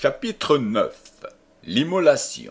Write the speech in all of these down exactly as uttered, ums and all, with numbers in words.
Chapitre neuf. L'immolation.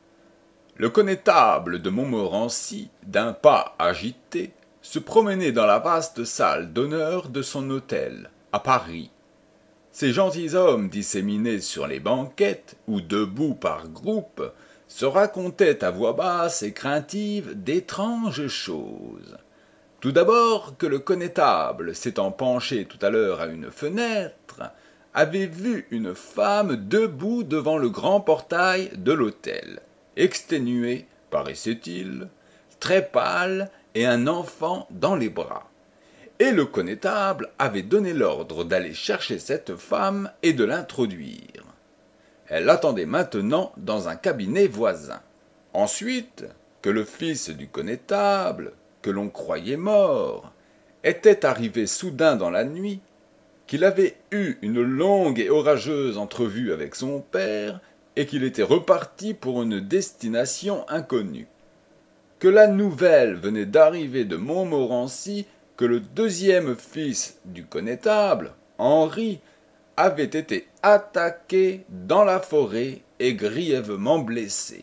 Le connétable de Montmorency, d'un pas agité, se promenait dans la vaste salle d'honneur de son hôtel, à Paris. Ces gentilshommes disséminés sur les banquettes, ou debout par groupes, se racontaient à voix basse et craintive d'étranges choses. Tout d'abord que le connétable, s'étant penché tout à l'heure à une fenêtre, avait vu une femme debout devant le grand portail de l'hôtel, exténuée, paraissait-il, très pâle et un enfant dans les bras. Et le connétable avait donné l'ordre d'aller chercher cette femme et de l'introduire. Elle l'attendait maintenant dans un cabinet voisin. Ensuite, que le fils du connétable, que l'on croyait mort, était arrivé soudain dans la nuit, qu'il avait eu une longue et orageuse entrevue avec son père et qu'il était reparti pour une destination inconnue. Que la nouvelle venait d'arriver de Montmorency que le deuxième fils du connétable, Henri, avait été attaqué dans la forêt et grièvement blessé.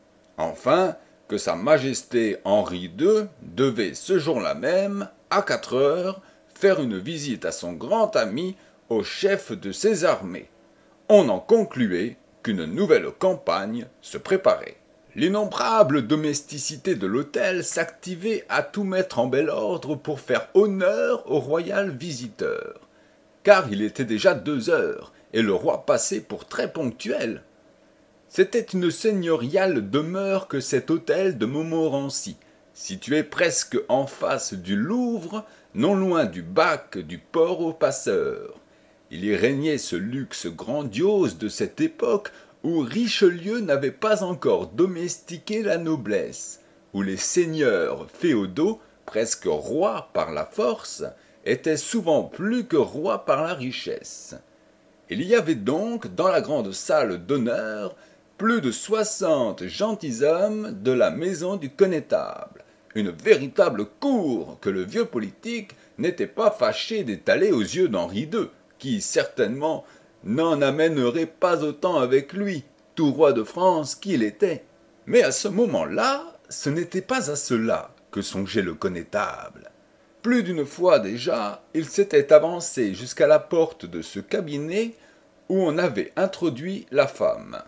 Enfin, que sa majesté Henri deux devait ce jour-là même, à quatre heures, faire une visite à son grand ami au chef de ses armées. On en concluait qu'une nouvelle campagne se préparait. L'innombrable domesticité de l'hôtel s'activait à tout mettre en bel ordre pour faire honneur au royal visiteur, car il était déjà deux heures, et le roi passait pour très ponctuel. C'était une seigneuriale demeure que cet hôtel de Montmorency, situé presque en face du Louvre, non loin du bac du port aux passeurs. Il y régnait ce luxe grandiose de cette époque où Richelieu n'avait pas encore domestiqué la noblesse, où les seigneurs féodaux, presque rois par la force, étaient souvent plus que rois par la richesse. Il y avait donc dans la grande salle d'honneur plus de soixante gentilshommes de la maison du connétable, une véritable cour que le vieux politique n'était pas fâché d'étaler aux yeux d'Henri deux, qui, certainement, n'en amènerait pas autant avec lui, tout roi de France qu'il était. Mais à ce moment-là, ce n'était pas à cela que songeait le connétable. Plus d'une fois déjà, il s'était avancé jusqu'à la porte de ce cabinet où on avait introduit la femme.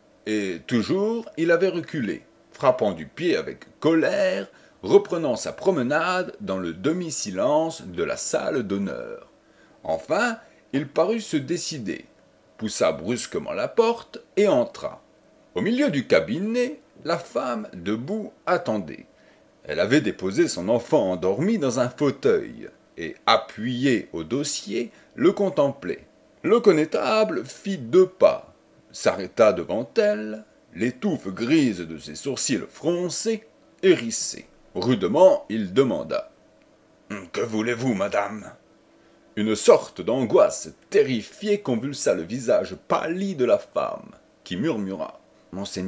Et toujours il avait reculé, frappant du pied avec colère, reprenant sa promenade dans le demi-silence de la salle d'honneur. Enfin, il parut se décider, poussa brusquement la porte et entra. Au milieu du cabinet, la femme, debout, attendait. Elle avait déposé son enfant endormi dans un fauteuil et, appuyé au dossier, le contemplait. Le connétable fit deux pas, s'arrêta devant elle, les touffes grises de ses sourcils froncés, hérissés. Rudement, il demanda « Que voulez-vous, madame ?» Une sorte d'angoisse terrifiée convulsa le visage pâli de la femme, qui murmura « Monseigneur ?»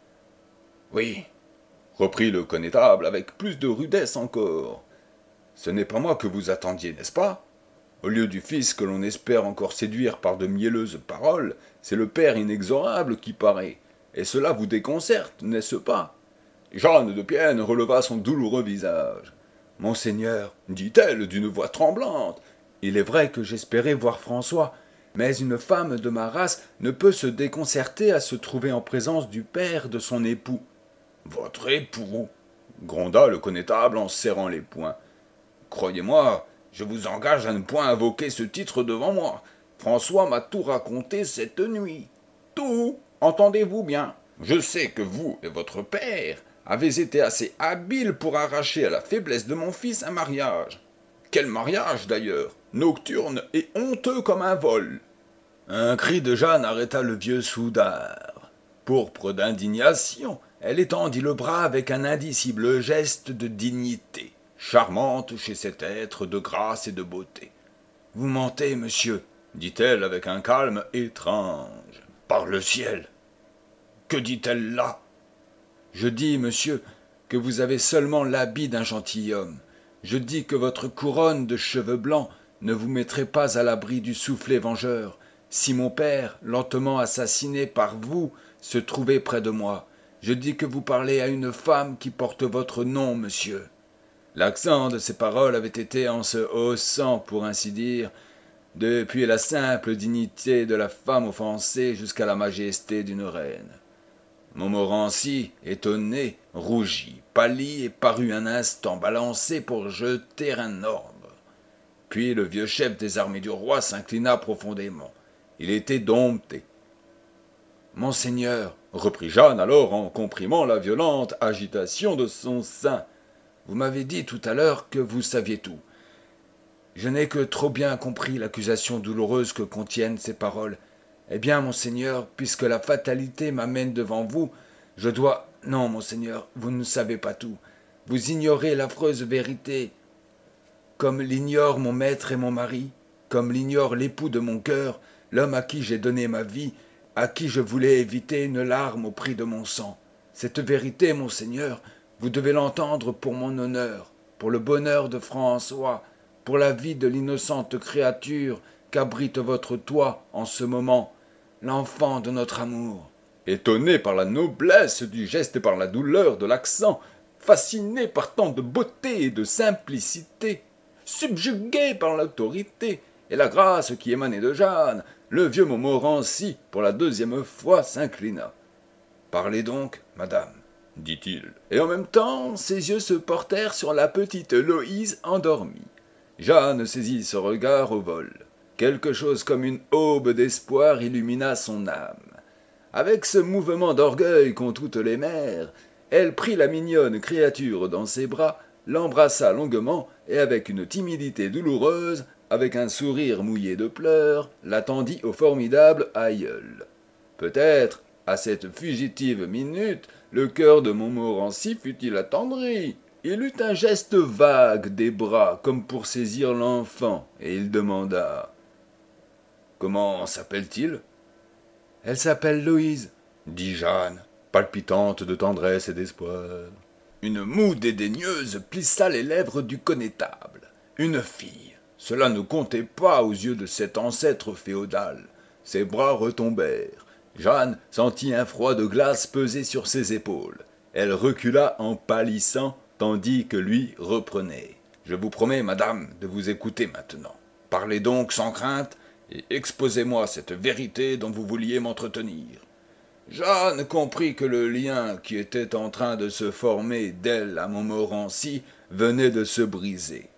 « Oui, » reprit le connétable avec plus de rudesse encore. « Ce n'est pas moi que vous attendiez, n'est-ce pas ? Au lieu du fils que l'on espère encore séduire par de mielleuses paroles, c'est le père inexorable qui paraît, et cela vous déconcerte, n'est-ce pas ?» Jeanne de Pienne releva son douloureux visage. « Monseigneur, dit-elle d'une voix tremblante, il est vrai que j'espérais voir François, mais une femme de ma race ne peut se déconcerter à se trouver en présence du père de son époux. »« Votre époux » gronda le connétable en serrant les poings. « Croyez-moi, je vous engage à ne point invoquer ce titre devant moi. François m'a tout raconté cette nuit. Tout, entendez-vous bien. Je sais que vous et votre père avez été assez habiles pour arracher à la faiblesse de mon fils un mariage. Quel mariage, d'ailleurs, nocturne et honteux comme un vol. » Un cri de Jeanne arrêta le vieux soudard. Pourpre d'indignation, elle étendit le bras avec un indicible geste de dignité, charmante chez cet être de grâce et de beauté. « Vous mentez, monsieur, » dit-elle avec un calme étrange. « Par le ciel ! Que dit-elle là ?»« Je dis, monsieur, que vous avez seulement l'habit d'un gentilhomme. Je dis que votre couronne de cheveux blancs ne vous mettrait pas à l'abri du soufflet vengeur, si mon père, lentement assassiné par vous, se trouvait près de moi. Je dis que vous parlez à une femme qui porte votre nom, monsieur. » L'accent de ces paroles avait été en se haussant, pour ainsi dire, depuis la simple dignité de la femme offensée jusqu'à la majesté d'une reine. Montmorency, étonné, rougit, pâlit et parut un instant balancé pour jeter un ordre. Puis le vieux chef des armées du roi s'inclina profondément. Il était dompté. « Monseigneur, reprit Jeanne alors en comprimant la violente agitation de son sein, vous m'avez dit tout à l'heure que vous saviez tout. Je n'ai que trop bien compris l'accusation douloureuse que contiennent ces paroles. Eh bien, monseigneur, puisque la fatalité m'amène devant vous, je dois... Non, monseigneur, vous ne savez pas tout. Vous ignorez l'affreuse vérité, comme l'ignore mon maître et mon mari, comme l'ignore l'époux de mon cœur, l'homme à qui j'ai donné ma vie, à qui je voulais éviter une larme au prix de mon sang. Cette vérité, monseigneur, vous devez l'entendre pour mon honneur, pour le bonheur de François, pour la vie de l'innocente créature qu'abrite votre toit en ce moment, l'enfant de notre amour. » Étonné par la noblesse du geste et par la douleur de l'accent, fasciné par tant de beauté et de simplicité, subjugué par l'autorité et la grâce qui émanait de Jeanne, le vieux Montmorency, pour la deuxième fois, s'inclina. « Parlez donc, madame, » dit-il. Et en même temps, ses yeux se portèrent sur la petite Loïse endormie. Jeanne saisit ce regard au vol. Quelque chose comme une aube d'espoir illumina son âme. Avec ce mouvement d'orgueil qu'ont toutes les mères, elle prit la mignonne créature dans ses bras, l'embrassa longuement et avec une timidité douloureuse, avec un sourire mouillé de pleurs, l'attendit au formidable aïeul. Peut-être, à cette fugitive minute, le cœur de Montmorency fut-il attendri. Il eut un geste vague des bras, comme pour saisir l'enfant, et il demanda « Comment s'appelle-t-il » ?« Elle s'appelle Louise, » dit Jeanne, palpitante de tendresse et d'espoir. Une moue dédaigneuse plissa les lèvres du connétable. Une fille, cela ne comptait pas aux yeux de cet ancêtre féodal. Ses bras retombèrent. Jeanne sentit un froid de glace peser sur ses épaules. Elle recula en pâlissant, tandis que lui reprenait. « Je vous promets, madame, de vous écouter maintenant. Parlez donc sans crainte et exposez-moi cette vérité dont vous vouliez m'entretenir. » Jeanne comprit que le lien qui était en train de se former d'elle à Montmorency venait de se briser.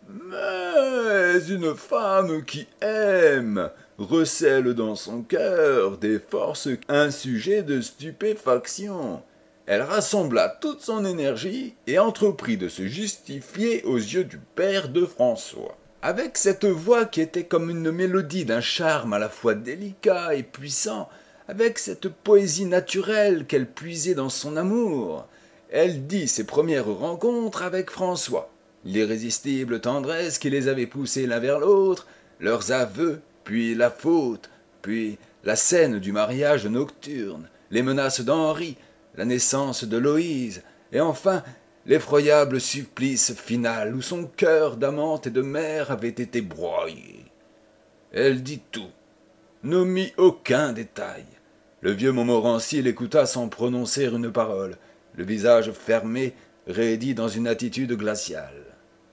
Mais une femme qui aime recèle dans son cœur des forces un sujet de stupéfaction. Elle rassembla toute son énergie et entreprit de se justifier aux yeux du père de François. Avec cette voix qui était comme une mélodie d'un charme à la fois délicat et puissant, avec cette poésie naturelle qu'elle puisait dans son amour, elle dit ses premières rencontres avec François, l'irrésistible tendresse qui les avait poussés l'un vers l'autre, leurs aveux, puis la faute, puis la scène du mariage nocturne, les menaces d'Henri, la naissance de Loïse, et enfin l'effroyable supplice final où son cœur d'amante et de mère avait été broyé. Elle dit tout, n'omit aucun détail. Le vieux Montmorency l'écouta sans prononcer une parole, le visage fermé, raidi dans une attitude glaciale.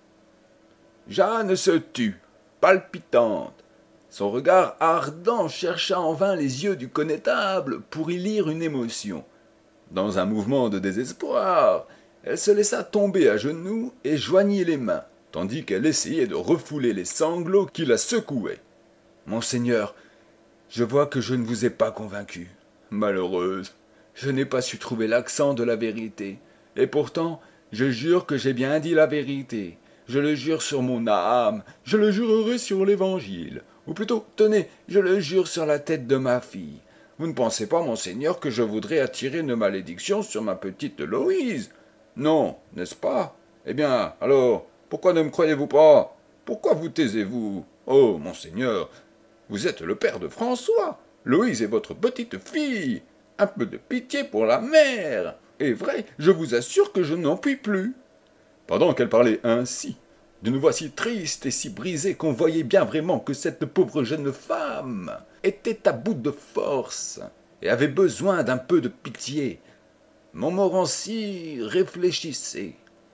Jeanne se tut, palpitante. Son regard ardent chercha en vain les yeux du connétable pour y lire une émotion. Dans un mouvement de désespoir, elle se laissa tomber à genoux et joignit les mains, tandis qu'elle essayait de refouler les sanglots qui la secouaient. « Monseigneur, je vois que je ne vous ai pas convaincu. Malheureuse, je n'ai pas su trouver l'accent de la vérité. Et pourtant, je jure que j'ai bien dit la vérité. Je le jure sur mon âme, je le jurerai sur l'Évangile. Ou plutôt, tenez, je le jure sur la tête de ma fille. Vous ne pensez pas, monseigneur, que je voudrais attirer une malédiction sur ma petite Loïse? Non, n'est-ce pas? Eh bien, alors, pourquoi ne me croyez-vous pas? Pourquoi vous taisez-vous? Oh, monseigneur, vous êtes le père de François. Loïse est votre petite fille. Un peu de pitié pour la mère. Et vrai, je vous assure que je n'en puis plus. » Pendant qu'elle parlait ainsi, d'une voix si triste et si brisée qu'on voyait bien vraiment que cette pauvre jeune femme était à bout de force et avait besoin d'un peu de pitié. Montmorency réfléchissait.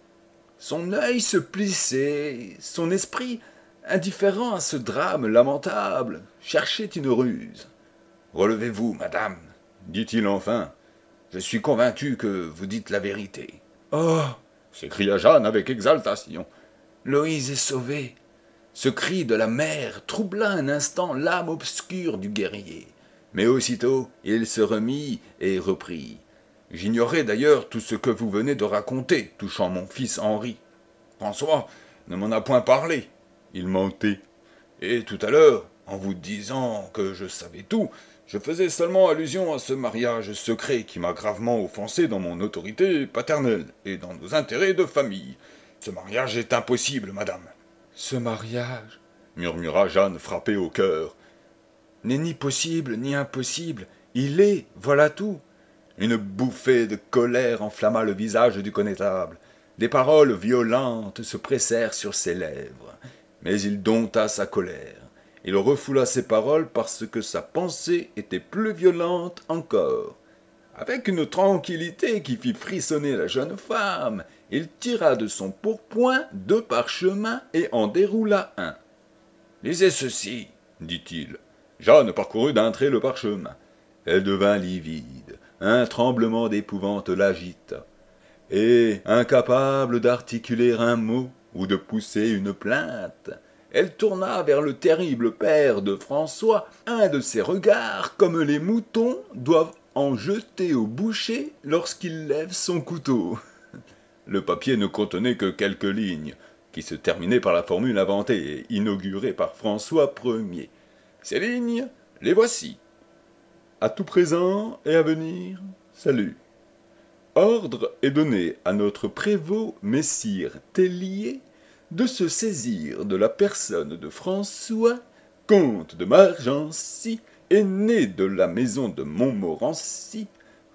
Son œil se plissait, son esprit, indifférent à ce drame lamentable, cherchait une ruse. « Relevez-vous, madame, dit-il enfin. Je suis convaincu que vous dites la vérité. »« Oh !» s'écria Jeanne avec exaltation. « Loïse est sauvée !» Ce cri de la mère troubla un instant l'âme obscure du guerrier. Mais aussitôt, il se remit et reprit. « J'ignorais d'ailleurs tout ce que vous venez de raconter touchant mon fils Henri. François ne m'en a point parlé. Il mentait. Et tout à l'heure, en vous disant que je savais tout, je faisais seulement allusion à ce mariage secret qui m'a gravement offensé dans mon autorité paternelle et dans nos intérêts de famille. Ce mariage est impossible, madame. »« Ce mariage, murmura Jeanne frappée au cœur, n'est ni possible ni impossible. Il est, voilà tout. » Une bouffée de colère enflamma le visage du connétable. Des paroles violentes se pressèrent sur ses lèvres, mais il dompta sa colère. Il refoula ses paroles parce que sa pensée était plus violente encore. Avec une tranquillité qui fit frissonner la jeune femme, il tira de son pourpoint deux parchemins et en déroula un. « Lisez ceci, dit-il. » Jeanne parcourut d'un trait le parchemin. Elle devint livide. Un tremblement d'épouvante l'agita. Et, incapable d'articuler un mot ou de pousser une plainte, elle tourna vers le terrible père de François un de ces regards comme les moutons doivent en jeter au boucher lorsqu'il lève son couteau. Le papier ne contenait que quelques lignes, qui se terminaient par la formule inventée et inaugurée par François Ier. Ces lignes, les voici. À tout présent et à venir, salut. Ordre est donné à notre prévôt messire Tellier de se saisir de la personne de François, comte de Margency, aîné de la maison de Montmorency,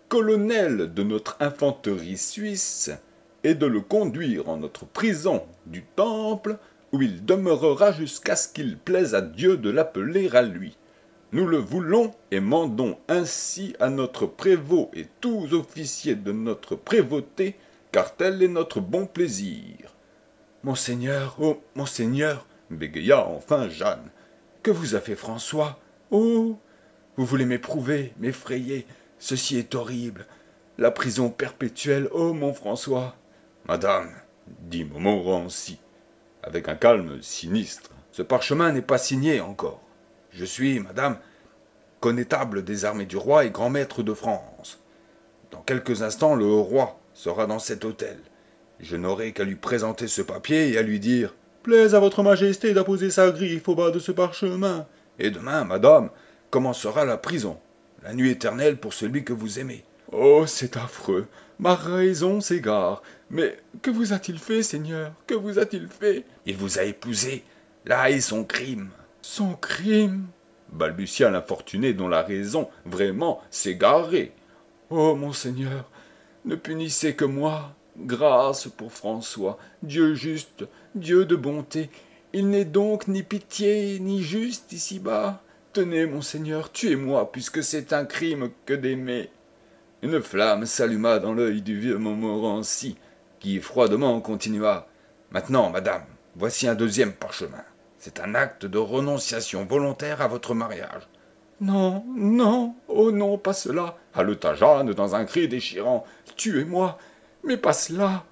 colonel de notre infanterie suisse, et de le conduire en notre prison du Temple, où il demeurera jusqu'à ce qu'il plaise à Dieu de l'appeler à lui. Nous le voulons et mandons ainsi à notre prévôt et tous officiers de notre prévôté, car tel est notre bon plaisir. »« Monseigneur, oh, monseigneur, bégaya enfin Jeanne, que vous a fait François? Oh, vous voulez m'éprouver, m'effrayer, ceci est horrible. La prison perpétuelle, oh mon François. »« Madame, dit Montmorency, avec un calme sinistre, ce parchemin n'est pas signé encore. Je suis, madame, connétable des armées du roi et grand maître de France. Dans quelques instants, le roi sera dans cet hôtel. Je n'aurai qu'à lui présenter ce papier et à lui dire « Plaise à votre majesté d'apposer sa griffe au bas de ce parchemin. Et demain, madame, commencera la prison, la nuit éternelle pour celui que vous aimez. » Oh, c'est affreux, ma raison s'égare. Mais que vous a-t-il fait, Seigneur? Que vous a-t-il fait? Il vous a épousé. Là est son crime. Son crime? Balbutia l'infortuné dont la raison vraiment s'égarait. Oh, monseigneur, ne punissez que moi. Grâce pour François, Dieu juste, Dieu de bonté. Il n'est donc ni pitié ni juste ici-bas. Tenez, monseigneur, tuez-moi, puisque c'est un crime que d'aimer. Une flamme s'alluma dans l'œil du vieux Montmorency, qui froidement continua. Maintenant, madame, voici un deuxième parchemin. C'est un acte de renonciation volontaire à votre mariage. Non, non, oh non, pas cela, haleta Jeanne dans un cri déchirant. Tuez-moi, mais pas cela.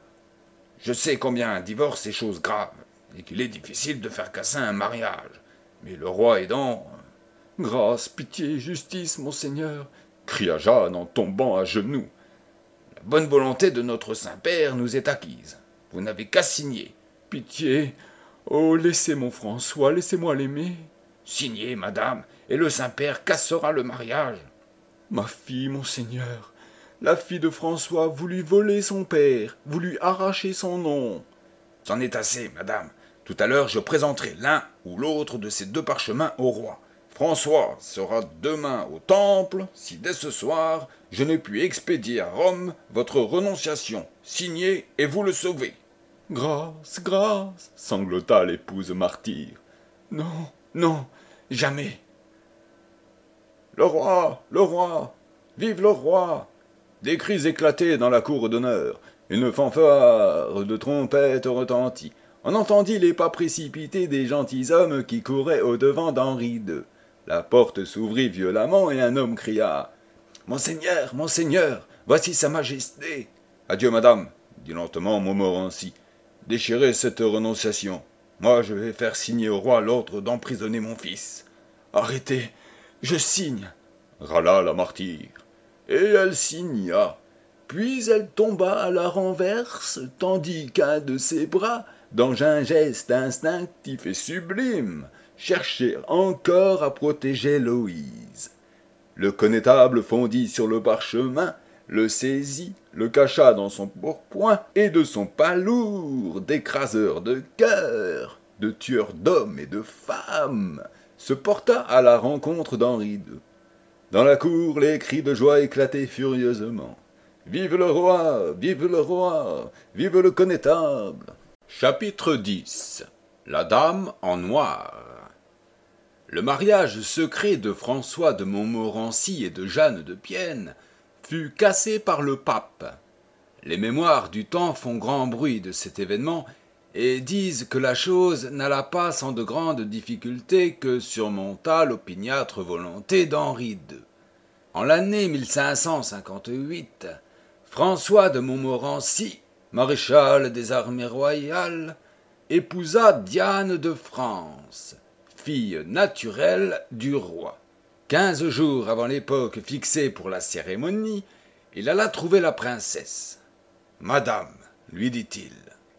Je sais combien un divorce est chose grave, et qu'il est difficile de faire casser un mariage. Mais le roi aidant... Grâce, pitié, justice, monseigneur, cria Jeanne en tombant à genoux. La bonne volonté de notre Saint-Père nous est acquise. Vous n'avez qu'à signer. Pitié, oh, laissez mon François, laissez-moi l'aimer. Signez, madame, et le Saint-Père cassera le mariage. Ma fille, monseigneur, la fille de François voulut voler son père, voulut arracher son nom. C'en est assez, madame. Tout à l'heure, je présenterai l'un ou l'autre de ces deux parchemins au roi. François sera demain au Temple, si dès ce soir, je n'ai pu expédier à Rome votre renonciation. Signez et vous le sauvez. Grâce, grâce, sanglota l'épouse martyre. Non, non, jamais. Le roi, le roi, vive le roi !» Des cris éclataient dans la cour d'honneur. Une fanfare de trompettes retentit. On entendit les pas précipités des gentilshommes qui couraient au-devant d'Henri deux. La porte s'ouvrit violemment et un homme cria « Monseigneur, monseigneur, voici sa majesté !»« Adieu, madame, » dit lentement Montmorency. « Déchirez cette renonciation. Moi, je vais faire signer au roi l'ordre d'emprisonner mon fils. »« Arrêtez, je signe !» râla la martyre. Et elle signa. Puis elle tomba à la renverse, tandis qu'un de ses bras, dans un geste instinctif et sublime, cherchait encore à protéger Louise. Le connétable fondit sur le parchemin, le saisit, le cacha dans son pourpoint, et de son pas lourd d'écraseur de cœur, de tueur d'hommes et de femmes, se porta à la rencontre d'Henri deux. Dans la cour, les cris de joie éclataient furieusement. « Vive le roi! Vive le roi! Vive le connétable !» Chapitre dix. La dame en noir. Le mariage secret de François de Montmorency et de Jeanne de Pienne fut cassé par le pape. Les mémoires du temps font grand bruit de cet événement et disent que la chose n'alla pas sans de grandes difficultés que surmonta l'opiniâtre volonté d'Henri deux. En l'année mille cinq cent cinquante-huit, François de Montmorency, maréchal des armées royales, épousa Diane de France, fille naturelle du roi. Quinze jours avant l'époque fixée pour la cérémonie, il alla trouver la princesse. « Madame, lui dit-il,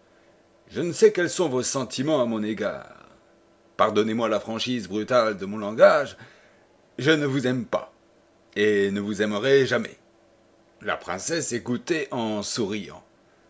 je ne sais quels sont vos sentiments à mon égard. Pardonnez-moi la franchise brutale de mon langage, je ne vous aime pas, et ne vous aimerai jamais. » La princesse écoutait en souriant.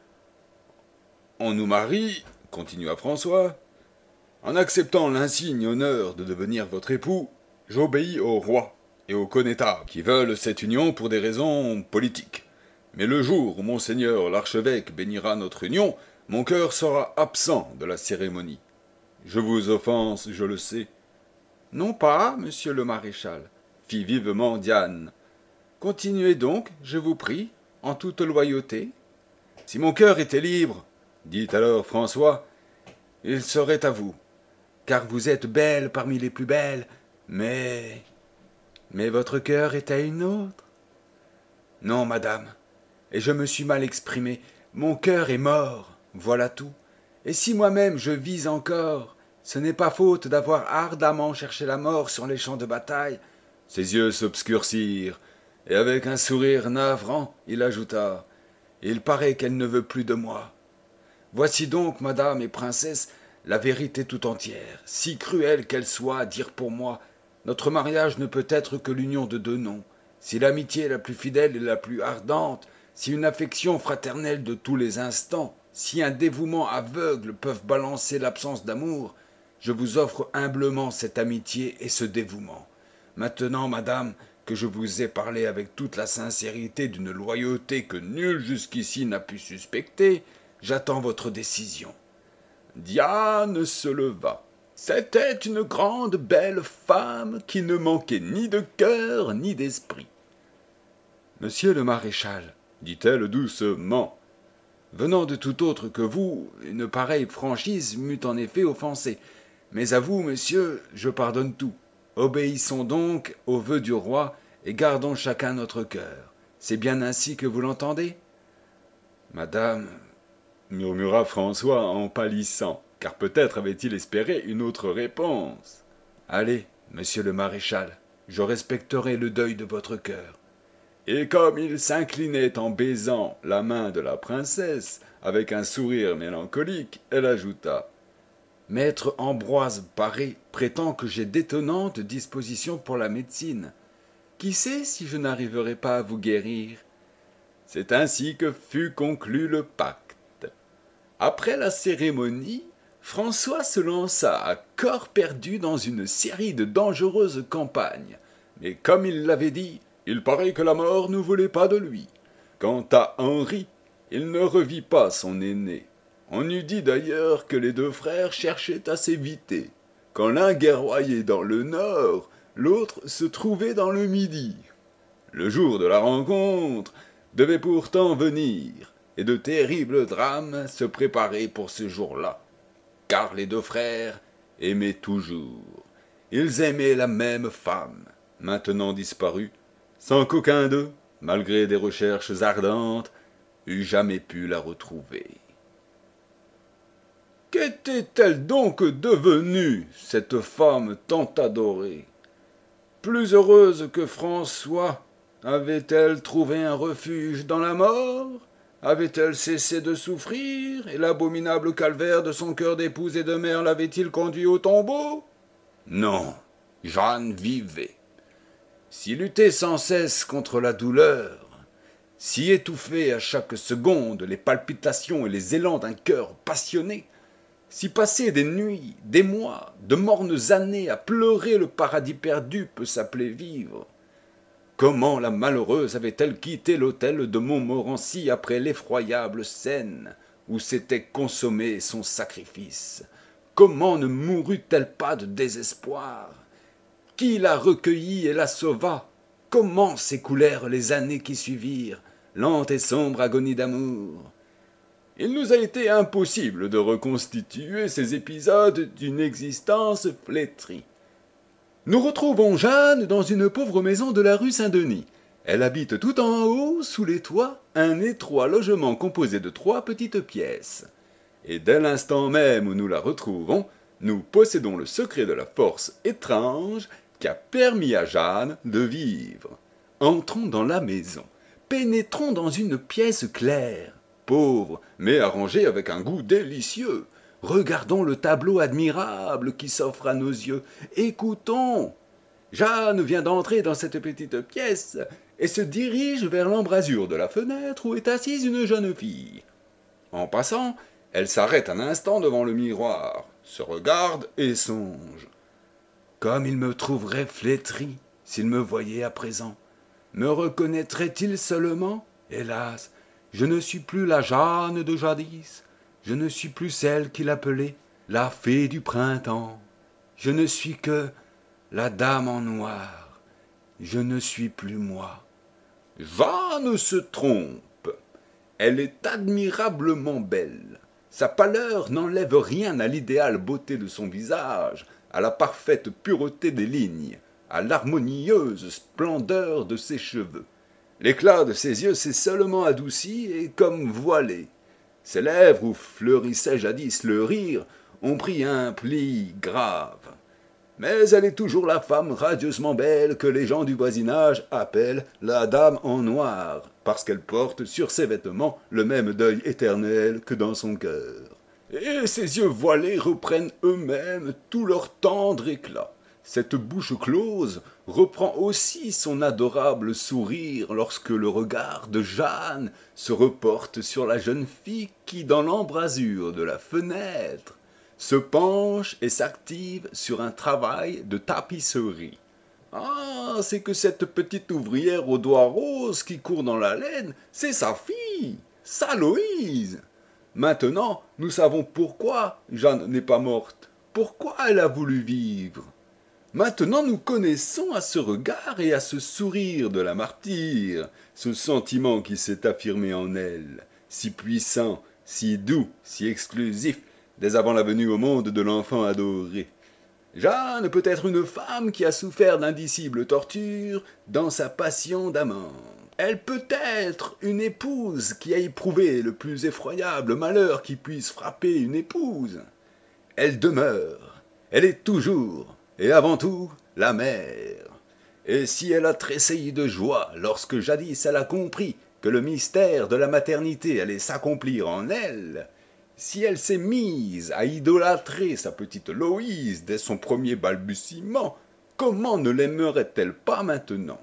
« On nous marie, continua François, en acceptant l'insigne honneur de devenir votre époux, j'obéis au roi et au connétable qui veulent cette union pour des raisons politiques. Mais le jour où monseigneur l'archevêque bénira notre union, mon cœur sera absent de la cérémonie. Je vous offense, je le sais. »« Non pas, monsieur le maréchal, » fit vivement Diane. « Continuez donc, je vous prie, en toute loyauté. »« Si mon cœur était libre, dit alors François, il serait à vous, car vous êtes belle parmi les plus belles, mais... Mais votre cœur est à une autre. »« Non, madame, et je me suis mal exprimé, mon cœur est mort, voilà tout. Et si moi-même je vis encore, ce n'est pas faute d'avoir ardemment cherché la mort sur les champs de bataille. » Ses yeux s'obscurcirent, et avec un sourire navrant, il ajouta « Il paraît qu'elle ne veut plus de moi. Voici donc, madame et princesse, la vérité tout entière, si cruelle qu'elle soit à dire pour moi. Notre mariage ne peut être que l'union de deux noms. Si l'amitié est la plus fidèle et la plus ardente, si une affection fraternelle de tous les instants, si un dévouement aveugle peuvent balancer l'absence d'amour, je vous offre humblement cette amitié et ce dévouement. Maintenant, madame, que je vous ai parlé avec toute la sincérité d'une loyauté que nul jusqu'ici n'a pu suspecter, j'attends votre décision. » Diane se leva. C'était une grande belle femme qui ne manquait ni de cœur ni d'esprit. « Monsieur le maréchal, » dit-elle doucement, « venant de tout autre que vous, une pareille franchise m'eût en effet offensé. Mais à vous, monsieur, je pardonne tout. Obéissons donc aux vœux du roi et gardons chacun notre cœur. C'est bien ainsi que vous l'entendez ?»« Madame, » murmura François en pâlissant, car peut-être avait-il espéré une autre réponse. « Allez, monsieur le maréchal, je respecterai le deuil de votre cœur. » Et comme il s'inclinait en baisant la main de la princesse, avec un sourire mélancolique, elle ajouta « Maître Ambroise Paré prétend que j'ai d'étonnantes dispositions pour la médecine. Qui sait si je n'arriverai pas à vous guérir ?» C'est ainsi que fut conclu le pacte. Après la cérémonie, François se lança à corps perdu dans une série de dangereuses campagnes. Mais comme il l'avait dit, il paraît que la mort ne voulait pas de lui. Quant à Henri, il ne revit pas son aîné. On eût dit d'ailleurs que les deux frères cherchaient à s'éviter. Quand l'un guerroyait dans le nord, l'autre se trouvait dans le Midi. Le jour de la rencontre devait pourtant venir, et de terribles drames se préparaient pour ce jour-là, car les deux frères aimaient toujours. Ils aimaient la même femme, maintenant disparue, sans qu'aucun d'eux, malgré des recherches ardentes, eût jamais pu la retrouver. Qu'était-elle donc devenue, cette femme tant adorée? Plus heureuse que François, avait-elle trouvé un refuge dans la mort? Avait-elle cessé de souffrir, et l'abominable calvaire de son cœur d'épouse et de mère l'avait-il conduit au tombeau? Non, Jeanne vivait. S'y lutter sans cesse contre la douleur, s'y étouffer à chaque seconde les palpitations et les élans d'un cœur passionné, s'y passer des nuits, des mois, de mornes années à pleurer le paradis perdu peut s'appeler vivre. Comment la malheureuse avait-elle quitté l'hôtel de Montmorency après l'effroyable scène où s'était consommé son sacrifice? Comment ne mourut-elle pas de désespoir? Qui la recueillit et la sauva? Comment s'écoulèrent les années qui suivirent, lente et sombre agonie d'amour? Il nous a été impossible de reconstituer ces épisodes d'une existence flétrie. Nous retrouvons Jeanne dans une pauvre maison de la rue Saint-Denis. Elle habite tout en haut, sous les toits, un étroit logement composé de trois petites pièces. Et dès l'instant même où nous la retrouvons, nous possédons le secret de la force étrange qui a permis à Jeanne de vivre. Entrons dans la maison, pénétrons dans une pièce claire, pauvre, mais arrangée avec un goût délicieux. Regardons le tableau admirable qui s'offre à nos yeux. Écoutons. Jeanne vient d'entrer dans cette petite pièce et se dirige vers l'embrasure de la fenêtre où est assise une jeune fille. En passant, elle s'arrête un instant devant le miroir, se regarde et songe. Comme il me trouverait flétri s'il me voyait à présent. Me reconnaîtrait-il seulement? Hélas, je ne suis plus la Jeanne de jadis. Je ne suis plus celle qu'il appelait la fée du printemps. Je ne suis que la dame en noir. Je ne suis plus moi. Jeanne se trompe. Elle est admirablement belle. Sa pâleur n'enlève rien à l'idéale beauté de son visage, à la parfaite pureté des lignes, à l'harmonieuse splendeur de ses cheveux. L'éclat de ses yeux s'est seulement adouci et comme voilé. Ses lèvres, où fleurissait jadis le rire, ont pris un pli grave. Mais elle est toujours la femme radieusement belle que les gens du voisinage appellent la dame en noir, parce qu'elle porte sur ses vêtements le même deuil éternel que dans son cœur. Et ses yeux voilés reprennent eux-mêmes tout leur tendre éclat. Cette bouche close reprend aussi son adorable sourire lorsque le regard de Jeanne se reporte sur la jeune fille qui, dans l'embrasure de la fenêtre, se penche et s'active sur un travail de tapisserie. Ah, c'est que cette petite ouvrière aux doigts roses qui court dans la laine, c'est sa fille, sa Loïse. Maintenant, nous savons pourquoi Jeanne n'est pas morte, pourquoi elle a voulu vivre. Maintenant nous connaissons à ce regard et à ce sourire de la martyre, ce sentiment qui s'est affirmé en elle, si puissant, si doux, si exclusif, dès avant la venue au monde de l'enfant adoré. Jeanne peut être une femme qui a souffert d'indicibles tortures dans sa passion d'amant. Elle peut être une épouse qui a éprouvé le plus effroyable malheur qui puisse frapper une épouse. Elle demeure, elle est toujours, et avant tout, la mère. Et si elle a tressailli de joie lorsque jadis elle a compris que le mystère de la maternité allait s'accomplir en elle, si elle s'est mise à idolâtrer sa petite Loïse dès son premier balbutiement, comment ne l'aimerait-elle pas maintenant?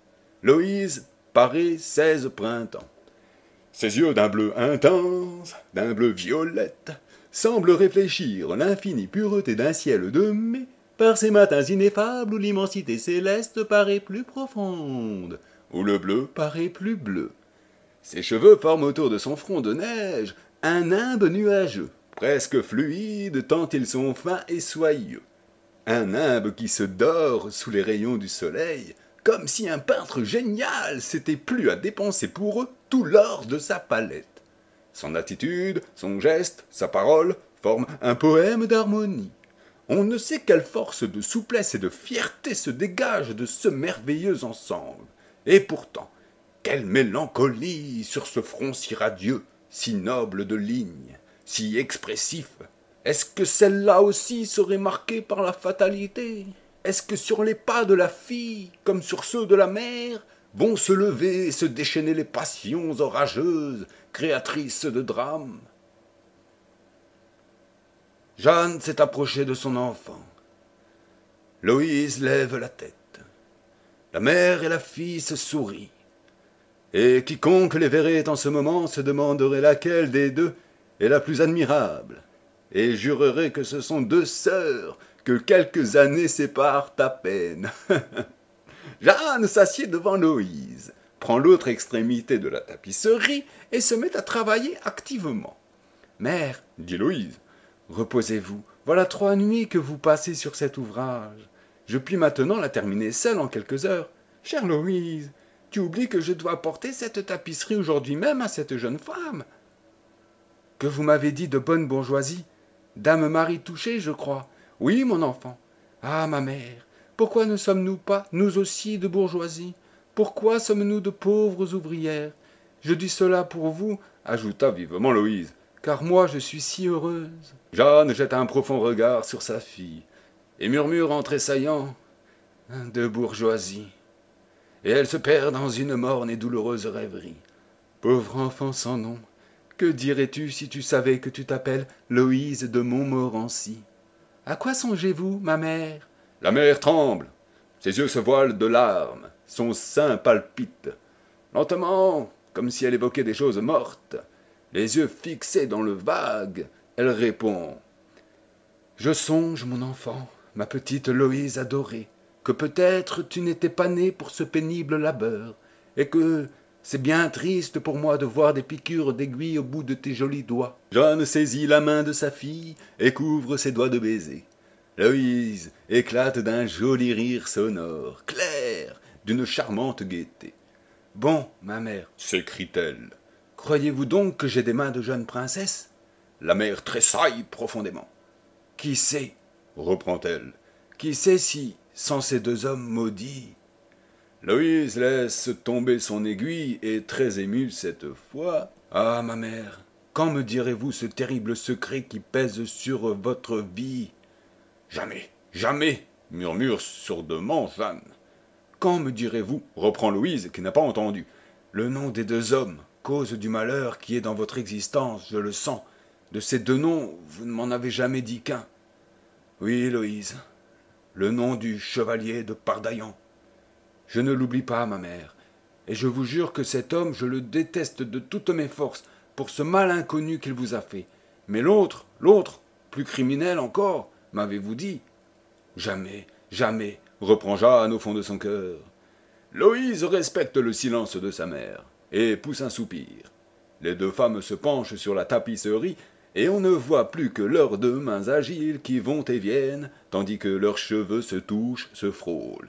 Loïse paraît seize printemps. Ses yeux d'un bleu intense, d'un bleu violette, semblent réfléchir l'infinie pureté d'un ciel de mai, par ces matins ineffables où l'immensité céleste paraît plus profonde, où le bleu paraît plus bleu. Ses cheveux forment autour de son front de neige un nimbe nuageux, presque fluide tant ils sont fins et soyeux. un nimbe qui se dore sous les rayons du soleil, comme si un peintre génial s'était plu à dépenser pour eux tout l'or de sa palette. Son attitude, son geste, sa parole forment un poème d'harmonie. On ne sait quelle force de souplesse et de fierté se dégage de ce merveilleux ensemble. Et pourtant, quelle mélancolie sur ce front si radieux, si noble de lignes, si expressif. Est-ce que celle-là aussi serait marquée par la fatalité? Est-ce que sur les pas de la fille, comme sur ceux de la mère, vont se lever et se déchaîner les passions orageuses, créatrices de drames? Jeanne s'est approchée de son enfant. Loïse lève la tête. La mère et la fille se sourient. Et quiconque les verrait en ce moment se demanderait laquelle des deux est la plus admirable, et jurerait que ce sont deux sœurs que quelques années séparent à peine. Jeanne s'assied devant Loïse, prend l'autre extrémité de la tapisserie et se met à travailler activement. « Mère, dit Loïse, reposez-vous, voilà trois nuits que vous passez sur cet ouvrage. Je puis maintenant la terminer seule en quelques heures. Chère Loïse, tu oublies que je dois apporter cette tapisserie aujourd'hui même à cette jeune femme. Que vous m'avez dit de bonne bourgeoisie, dame Marie Touchet, je crois. Oui, mon enfant. Ah, ma mère, pourquoi ne sommes-nous pas, nous aussi, de bourgeoisie? Pourquoi sommes-nous de pauvres ouvrières? Je dis cela pour vous, ajouta vivement Loïse, car moi je suis si heureuse. Jeanne jette un profond regard sur sa fille, et murmure en tressaillant, de bourgeoisie. Et elle se perd dans une morne et douloureuse rêverie. Pauvre enfant sans nom, que dirais-tu si tu savais que tu t'appelles Loïse de Montmorency? À quoi songez-vous, ma mère? La mère tremble, ses yeux se voilent de larmes, son sein palpite. Lentement, comme si elle évoquait des choses mortes, les yeux fixés dans le vague, elle répond « Je songe, mon enfant, ma petite Loïse adorée, que peut-être tu n'étais pas née pour ce pénible labeur, et que c'est bien triste pour moi de voir des piqûres d'aiguilles au bout de tes jolis doigts. » Jeanne saisit la main de sa fille et couvre ses doigts de baisers. Loïse éclate d'un joli rire sonore, clair, d'une charmante gaieté. « Bon, ma mère, s'écrie-t-elle, croyez-vous donc que j'ai des mains de jeune princesse ?» La mère tressaille profondément. « Qui sait, reprend-elle, qui sait si, sans ces deux hommes maudits... » Loïse laisse tomber son aiguille et, très émue cette fois, « Ah, ma mère, quand me direz-vous ce terrible secret qui pèse sur votre vie ?»« Jamais, jamais, murmure sourdement Jeanne. »« Quand me direz-vous, reprend Loïse, qui n'a pas entendu, le nom des deux hommes, cause du malheur qui est dans votre existence, je le sens. De ces deux noms, vous ne m'en avez jamais dit qu'un. Oui, Loïse, le nom du chevalier de Pardaillan. Je ne l'oublie pas, ma mère, et je vous jure que cet homme, je le déteste de toutes mes forces pour ce mal inconnu qu'il vous a fait. Mais l'autre, l'autre, plus criminel encore, m'avez-vous dit? Jamais, jamais, reprend Jeanne au fond de son cœur. Loïse respecte le silence de sa mère et pousse un soupir. Les deux femmes se penchent sur la tapisserie et on ne voit plus que leurs deux mains agiles qui vont et viennent, tandis que leurs cheveux se touchent, se frôlent.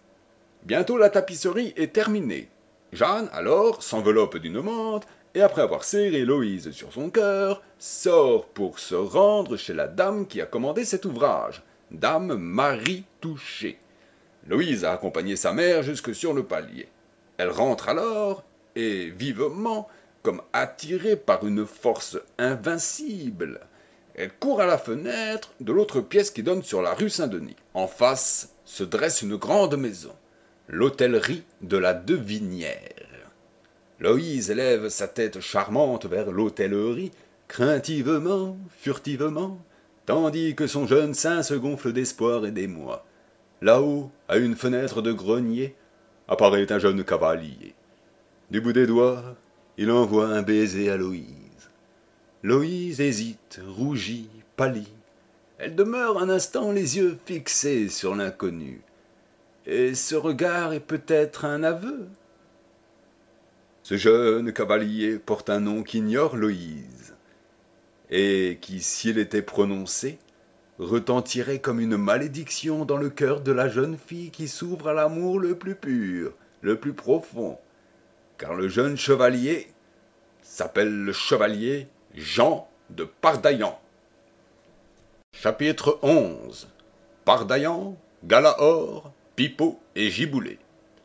Bientôt la tapisserie est terminée. Jeanne, alors, s'enveloppe d'une mante, et après avoir serré Loïse sur son cœur, sort pour se rendre chez la dame qui a commandé cet ouvrage, dame Marie Touchet. Loïse a accompagné sa mère jusque sur le palier. Elle rentre alors, et vivement, comme attirée par une force invincible, elle court à la fenêtre de l'autre pièce qui donne sur la rue Saint-Denis. En face se dresse une grande maison, l'hôtellerie de la Devinière. Loïse lève sa tête charmante vers l'hôtellerie, craintivement, furtivement, tandis que son jeune sein se gonfle d'espoir et d'émoi. Là-haut, à une fenêtre de grenier, apparaît un jeune cavalier. Du bout des doigts, il envoie un baiser à Loïse. Loïse hésite, rougit, pâlit. Elle demeure un instant les yeux fixés sur l'inconnu. Et ce regard est peut-être un aveu. Ce jeune cavalier porte un nom qu'ignore Loïse, et qui, s'il était prononcé, retentirait comme une malédiction dans le cœur de la jeune fille qui s'ouvre à l'amour le plus pur, le plus profond. Car le jeune chevalier s'appelle le chevalier Jean de Pardaillan. Chapitre onze. Pardaillan, Galaor, Pipeau et Giboulet.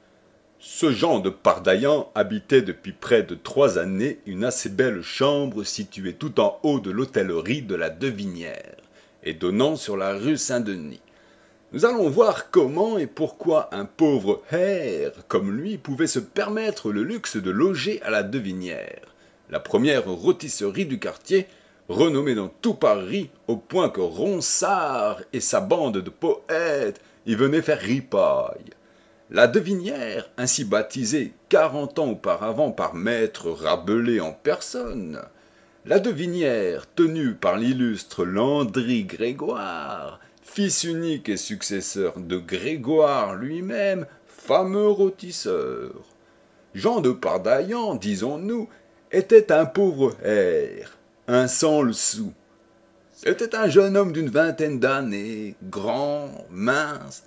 Ce Jean de Pardaillan habitait depuis près de trois années une assez belle chambre située tout en haut de l'hôtellerie de la Devinière et donnant sur la rue Saint-Denis. Nous allons voir comment et pourquoi un pauvre hère comme lui pouvait se permettre le luxe de loger à la Devinière, la première rôtisserie du quartier, renommée dans tout Paris au point que Ronsard et sa bande de poètes y venaient faire ripaille. La Devinière, ainsi baptisée quarante ans auparavant par maître Rabelais en personne, la Devinière, tenue par l'illustre Landry Grégoire, fils unique et successeur de Grégoire lui-même, fameux rôtisseur. Jean de Pardaillan, disons-nous, était un pauvre hère, un sans le sou. C'était un jeune homme d'une vingtaine d'années, grand, mince,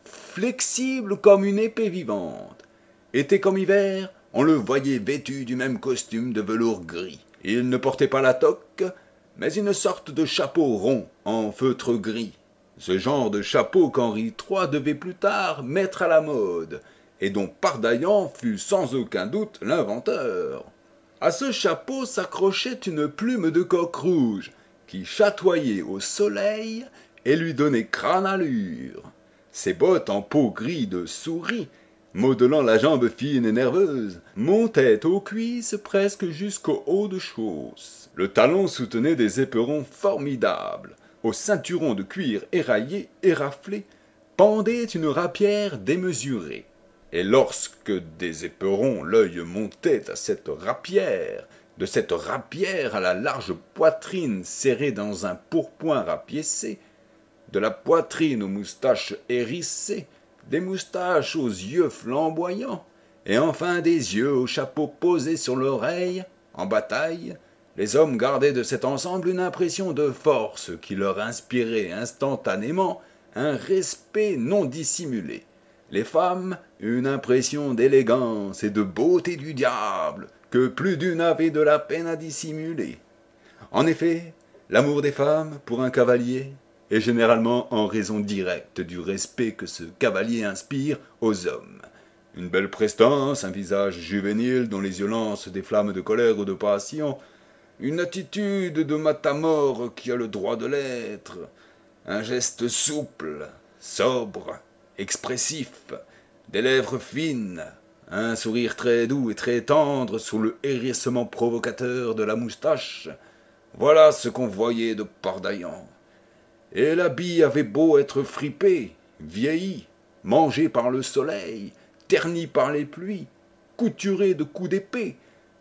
flexible comme une épée vivante. Été comme hiver, on le voyait vêtu du même costume de velours gris. Il ne portait pas la toque, mais une sorte de chapeau rond en feutre gris. Ce genre de chapeau qu'Henri trois devait plus tard mettre à la mode, et dont Pardaillan fut sans aucun doute l'inventeur. À ce chapeau s'accrochait une plume de coq rouge, qui chatoyait au soleil et lui donnait crâne allure. Ses bottes en peau gris de souris, modelant la jambe fine et nerveuse, montaient aux cuisses presque jusqu'au haut de chausses. Le talon soutenait des éperons formidables. Au ceinturon de cuir éraillé et raflé pendait une rapière démesurée. Et lorsque des éperons l'œil montait à cette rapière, de cette rapière à la large poitrine serrée dans un pourpoint rapiécé, de la poitrine aux moustaches hérissées, des moustaches aux yeux flamboyants, et enfin des yeux au chapeau posé sur l'oreille, en bataille, les hommes gardaient de cet ensemble une impression de force qui leur inspirait instantanément un respect non dissimulé. Les femmes, une impression d'élégance et de beauté du diable que plus d'une avait de la peine à dissimuler. En effet, l'amour des femmes, pour un cavalier, est généralement en raison directe du respect que ce cavalier inspire aux hommes. Une belle prestance, un visage juvénile dont les yeux lancent des flammes de colère ou de passion, une attitude de matamore qui a le droit de l'être, un geste souple, sobre, expressif, des lèvres fines, un sourire très doux et très tendre sous le hérissement provocateur de la moustache. Voilà ce qu'on voyait de Pardaillan. Et l'habit avait beau être fripé, vieilli, mangé par le soleil, terni par les pluies, couturé de coups d'épée,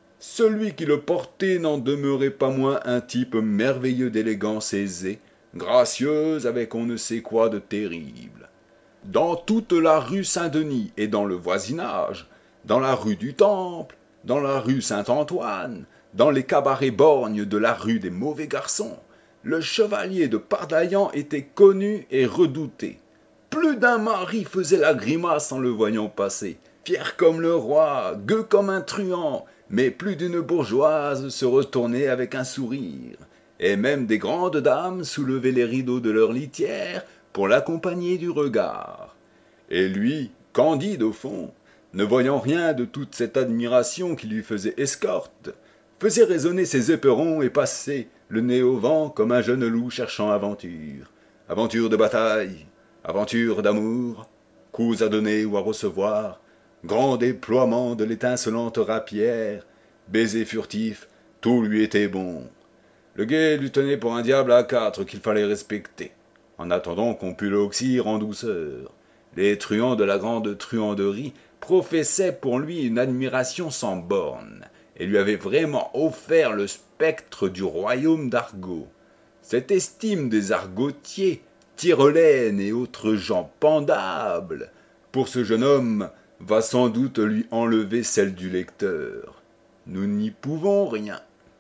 celui qui le portait n'en demeurait pas moins un type merveilleux d'élégance aisée, gracieuse avec on ne sait quoi de terrible. Dans toute la rue Saint-Denis et dans le voisinage, dans la rue du Temple, dans la rue Saint-Antoine, dans les cabarets borgnes de la rue des mauvais garçons, le chevalier de Pardaillan était connu et redouté. Plus d'un mari faisait la grimace en le voyant passer, fier comme le roi, gueux comme un truand, mais plus d'une bourgeoise se retournait avec un sourire, et même des grandes dames soulevaient les rideaux de leur litière pour l'accompagner du regard. Et lui, candide au fond, ne voyant rien de toute cette admiration qui lui faisait escorte, faisait résonner ses éperons et passer le nez au vent comme un jeune loup cherchant aventure. Aventure de bataille, aventure d'amour, coups à donner ou à recevoir, grand déploiement de l'étincelante rapière, baisers furtifs, tout lui était bon. Le guet lui tenait pour un diable à quatre qu'il fallait respecter, en attendant qu'on pût l'oxyre en douceur. Les truands de la grande truanderie professaient pour lui une admiration sans bornes, et lui avaient vraiment offert le spectre du royaume d'Argot. Cette estime des argotiers, Tyrolène et autres gens pendables, pour ce jeune homme, va sans doute lui enlever celle du lecteur. Nous n'y pouvons rien.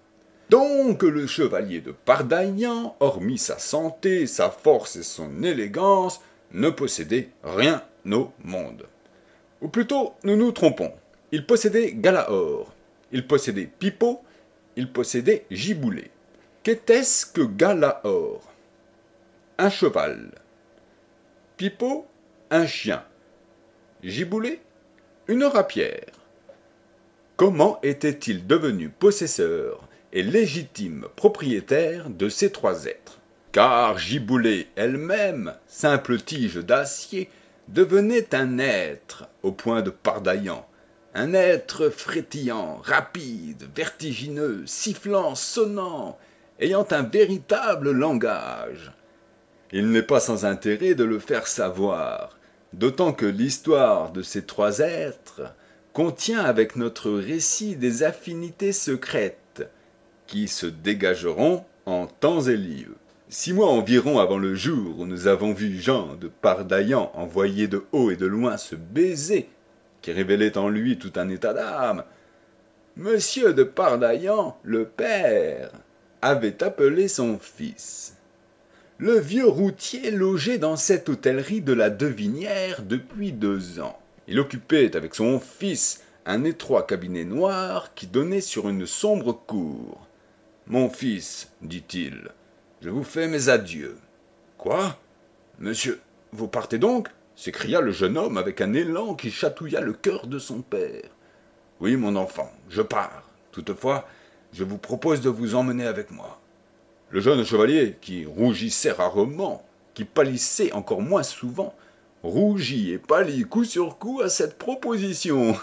Donc le chevalier de Pardaillan, hormis sa santé, sa force et son élégance, ne possédait rien au monde. Ou plutôt, nous nous trompons. Il possédait Galaor, il possédait Pipeau, il possédait Giboulet. Qu'était-ce que Galaor? Un cheval. Pipeau, un chien. Giboulet, une rapière. Comment était-il devenu possesseur et légitime propriétaire de ces trois êtres? Car Giboulet elle-même, simple tige d'acier, devenait un être au point de Pardaillan, un être frétillant, rapide, vertigineux, sifflant, sonnant, ayant un véritable langage. Il n'est pas sans intérêt de le faire savoir, d'autant que l'histoire de ces trois êtres contient avec notre récit des affinités secrètes qui se dégageront en temps et lieu. Six mois environ avant le jour où nous avons vu Jean de Pardaillan envoyer de haut et de loin ce baiser qui révélait en lui tout un état d'âme, Monsieur de Pardaillan, le père, avait appelé son fils. Le vieux routier logeait dans cette hôtellerie de la Devinière depuis deux ans. Il occupait avec son fils un étroit cabinet noir qui donnait sur une sombre cour. « Mon fils, dit-il, je vous fais mes adieux. »« Quoi ? Monsieur, vous partez donc ?» s'écria le jeune homme avec un élan qui chatouilla le cœur de son père. « Oui, mon enfant, je pars. Toutefois, je vous propose de vous emmener avec moi. » Le jeune chevalier, qui rougissait rarement, qui pâlissait encore moins souvent, rougit et pâlit coup sur coup à cette proposition.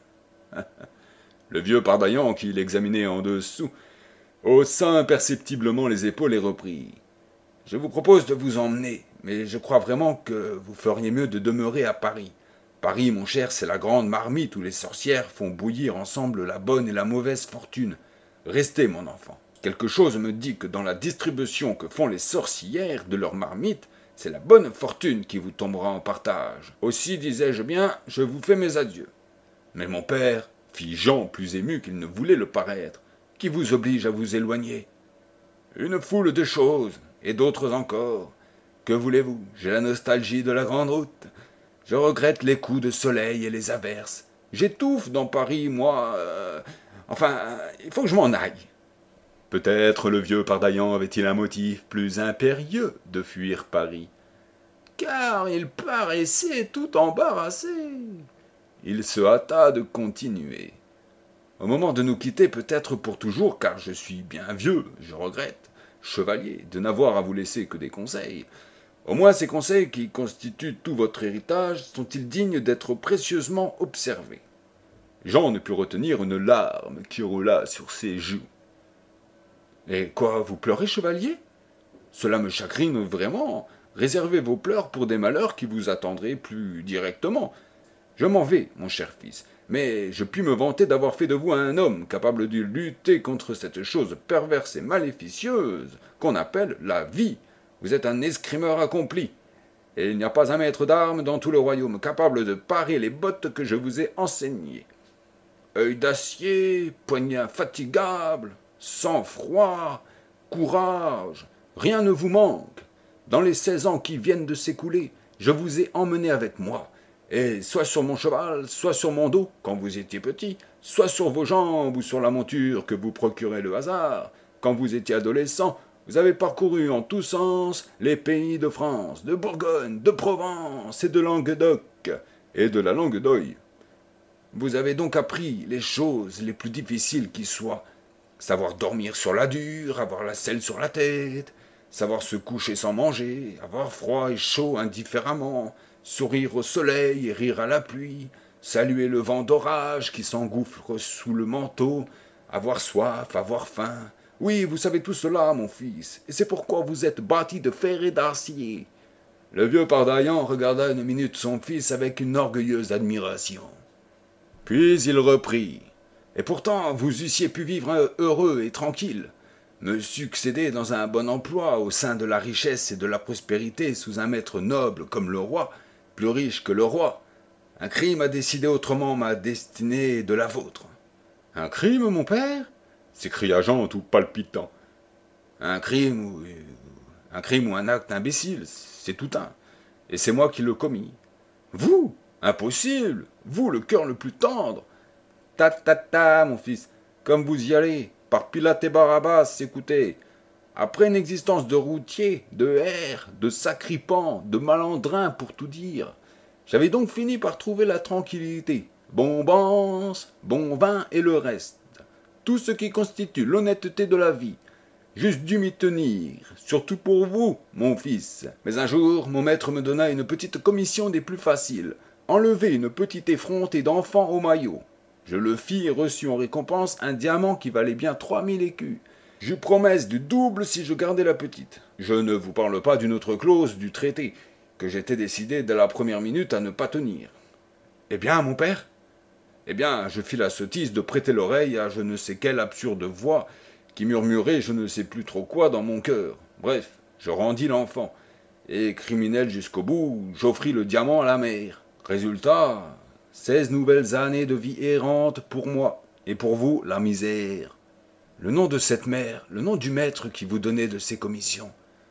Le vieux Pardaillan, qui l'examinait en dessous, haussa imperceptiblement les épaules et reprit. « Je vous propose de vous emmener, mais je crois vraiment que vous feriez mieux de demeurer à Paris. Paris, mon cher, c'est la grande marmite où les sorcières font bouillir ensemble la bonne et la mauvaise fortune. Restez, mon enfant. Quelque chose me dit que dans la distribution que font les sorcières de leur marmite, c'est la bonne fortune qui vous tombera en partage. Aussi, disais-je bien, je vous fais mes adieux. » Mais mon père, fit Jean plus ému qu'il ne voulait le paraître, qui vous oblige à vous éloigner? Une foule de choses, et d'autres encore. Que voulez-vous? J'ai la nostalgie de la grande route. Je regrette les coups de soleil et les averses. J'étouffe dans Paris, moi. Euh, enfin, il faut que je m'en aille. Peut-être le vieux Pardaillan avait-il un motif plus impérieux de fuir Paris, car il paraissait tout embarrassé. Il se hâta de continuer. Au moment de nous quitter, peut-être pour toujours, car je suis bien vieux, je regrette, chevalier, de n'avoir à vous laisser que des conseils. Au moins ces conseils qui constituent tout votre héritage sont-ils dignes d'être précieusement observés? Jean ne put retenir une larme qui roula sur ses joues. « Et quoi, vous pleurez, chevalier? Cela me chagrine vraiment. Réservez vos pleurs pour des malheurs qui vous attendraient plus directement. Je m'en vais, mon cher fils, mais je puis me vanter d'avoir fait de vous un homme capable de lutter contre cette chose perverse et maléficieuse qu'on appelle la vie. Vous êtes un escrimeur accompli, et il n'y a pas un maître d'armes dans tout le royaume capable de parer les bottes que je vous ai enseignées. Œil d'acier, poignet infatigable, sang-froid, courage, rien ne vous manque. Dans les seize ans qui viennent de s'écouler, je vous ai emmené avec moi, et soit sur mon cheval, soit sur mon dos, quand vous étiez petit, soit sur vos jambes ou sur la monture que vous procurait le hasard, quand vous étiez adolescent. Vous avez parcouru en tous sens les pays de France, de Bourgogne, de Provence et de Languedoc, et de la Languedoy. Vous avez donc appris les choses les plus difficiles qui soient, savoir dormir sur la dure, avoir la selle sur la tête, savoir se coucher sans manger, avoir froid et chaud indifféremment, sourire au soleil et rire à la pluie, saluer le vent d'orage qui s'engouffre sous le manteau, avoir soif, avoir faim. Oui, vous savez tout cela, mon fils, et c'est pourquoi vous êtes bâti de fer et d'acier. » Le vieux Pardaillan regarda une minute son fils avec une orgueilleuse admiration. Puis il reprit. « Et pourtant, vous eussiez pu vivre heureux et tranquille, me succéder dans un bon emploi au sein de la richesse et de la prospérité sous un maître noble comme le roi, plus riche que le roi. Un crime a décidé autrement ma destinée de la vôtre. »« Un crime, mon père ? s'écria Jean tout palpitant. Un crime ou un crime ou un acte imbécile, c'est tout un. Et c'est moi qui le commis. Vous? Impossible! Vous, le cœur le plus tendre! Ta ta ta, mon fils, comme vous y allez, par Pilate et Barabbas, écoutez. Après une existence de routier, de hère, de sacripant, de malandrin pour tout dire, j'avais donc fini par trouver la tranquillité, bombance, bon vin et le reste. Tout ce qui constitue l'honnêteté de la vie. J'eusse dû m'y tenir, surtout pour vous, mon fils. Mais un jour, mon maître me donna une petite commission des plus faciles. Enlever une petite effrontée d'enfant au maillot. Je le fis et reçus en récompense un diamant qui valait bien trois mille écus. J'eus promesse du double si je gardais la petite. Je ne vous parle pas d'une autre clause du traité, que j'étais décidé dès la première minute à ne pas tenir. Eh bien, mon père? Eh bien, je fis la sottise de prêter l'oreille à je ne sais quelle absurde voix qui murmurait je ne sais plus trop quoi dans mon cœur. Bref, je rendis l'enfant, et criminel jusqu'au bout, j'offris le diamant à la mère. Résultat, seize nouvelles années de vie errante pour moi, et pour vous, la misère. Le nom de cette mère, le nom du maître qui vous donnait de ces commissions.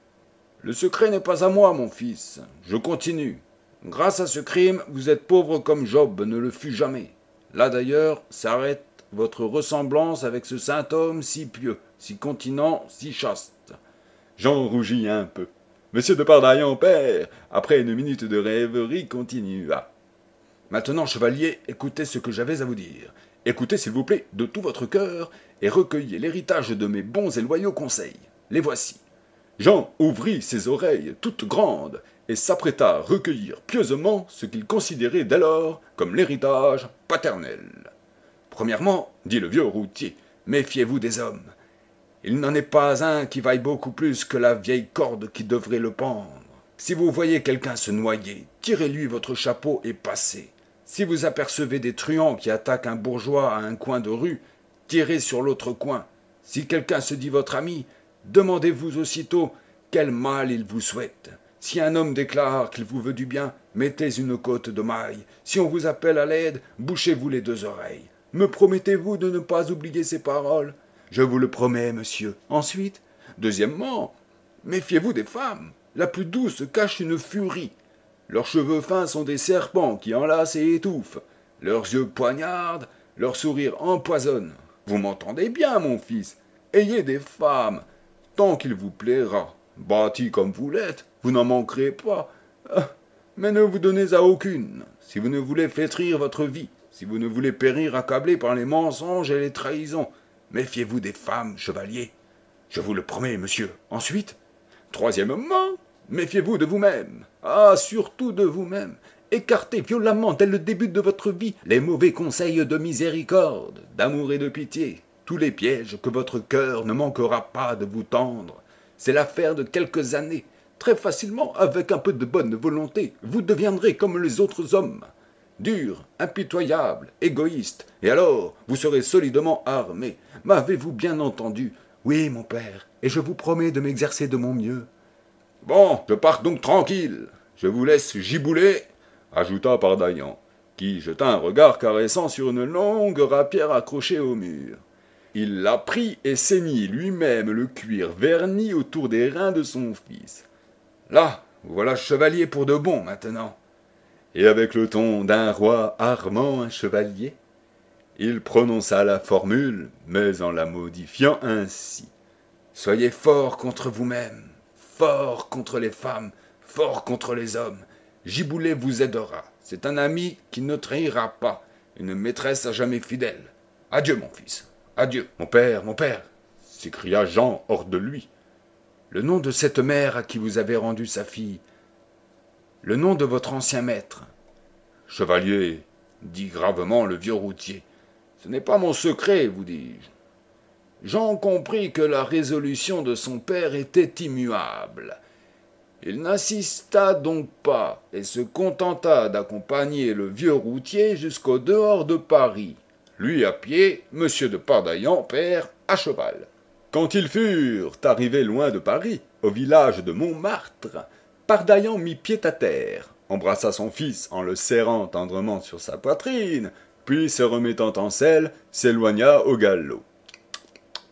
Le secret n'est pas à moi, mon fils. Je continue. Grâce à ce crime, vous êtes pauvre comme Job ne le fut jamais. Là d'ailleurs s'arrête votre ressemblance avec ce saint homme si pieux, si continent, si chaste. Jean rougit un peu. Monsieur de Pardaillan, père, après une minute de rêverie, continua. Maintenant, chevalier, écoutez ce que j'avais à vous dire. Écoutez, s'il vous plaît, de tout votre cœur, et recueillez l'héritage de mes bons et loyaux conseils. Les voici. Jean ouvrit ses oreilles toutes grandes, et s'apprêta à recueillir pieusement ce qu'il considérait dès lors comme l'héritage paternel. Premièrement, dit le vieux routier, méfiez-vous des hommes. Il n'en est pas un qui vaille beaucoup plus que la vieille corde qui devrait le pendre. Si vous voyez quelqu'un se noyer, tirez-lui votre chapeau et passez. Si vous apercevez des truands qui attaquent un bourgeois à un coin de rue, tirez sur l'autre coin. Si quelqu'un se dit votre ami, demandez-vous aussitôt quel mal il vous souhaite. Si un homme déclare qu'il vous veut du bien, mettez une côte de maille. Si on vous appelle à l'aide, bouchez-vous les deux oreilles. Me promettez-vous de ne pas oublier ces paroles? Je vous le promets, monsieur. Ensuite, deuxièmement, méfiez-vous des femmes. La plus douce cache une furie. Leurs cheveux fins sont des serpents qui enlacent et étouffent. Leurs yeux poignardent, leur sourire empoisonne. Vous m'entendez bien, mon fils? Ayez des femmes, tant qu'il vous plaira. Bâti comme vous l'êtes, vous n'en manquerez pas. Mais ne vous donnez à aucune, si vous ne voulez flétrir votre vie, si vous ne voulez périr accablé par les mensonges et les trahisons. Méfiez-vous des femmes, chevalier. Je vous le promets, monsieur. Ensuite, troisièmement, méfiez-vous de vous-même. Ah, surtout de vous-même. Écartez violemment, dès le début de votre vie, les mauvais conseils de miséricorde, d'amour et de pitié, tous les pièges que votre cœur ne manquera pas de vous tendre. C'est l'affaire de quelques années. Très facilement, avec un peu de bonne volonté, vous deviendrez comme les autres hommes. Dur, impitoyable, égoïste, et alors vous serez solidement armé. M'avez-vous bien entendu? Oui, mon père, et je vous promets de m'exercer de mon mieux. Bon, je pars donc tranquille. Je vous laisse gibouler, ajouta Pardaillan, qui jeta un regard caressant sur une longue rapière accrochée au mur. Il la prit et ceignit lui-même le cuir verni autour des reins de son fils. Là, voilà chevalier pour de bon maintenant. Et avec le ton d'un roi armant un chevalier, il prononça la formule, mais en la modifiant ainsi. Soyez fort contre vous-même, fort contre les femmes, fort contre les hommes. Giboulet vous aidera. C'est un ami qui ne trahira pas, une maîtresse à jamais fidèle. Adieu, mon fils. Adieu. Mon père, mon père, s'écria Jean hors de lui. Le nom de cette mère à qui vous avez rendu sa fille, le nom de votre ancien maître. Chevalier, dit gravement le vieux routier, ce n'est pas mon secret, vous dis-je. Jean comprit que la résolution de son père était immuable. Il n'insista donc pas et se contenta d'accompagner le vieux routier jusqu'au dehors de Paris. Lui à pied, monsieur de Pardaillan, père, à cheval. Quand ils furent arrivés loin de Paris, au village de Montmartre, Pardaillan mit pied à terre, embrassa son fils en le serrant tendrement sur sa poitrine, puis se remettant en selle, s'éloigna au galop.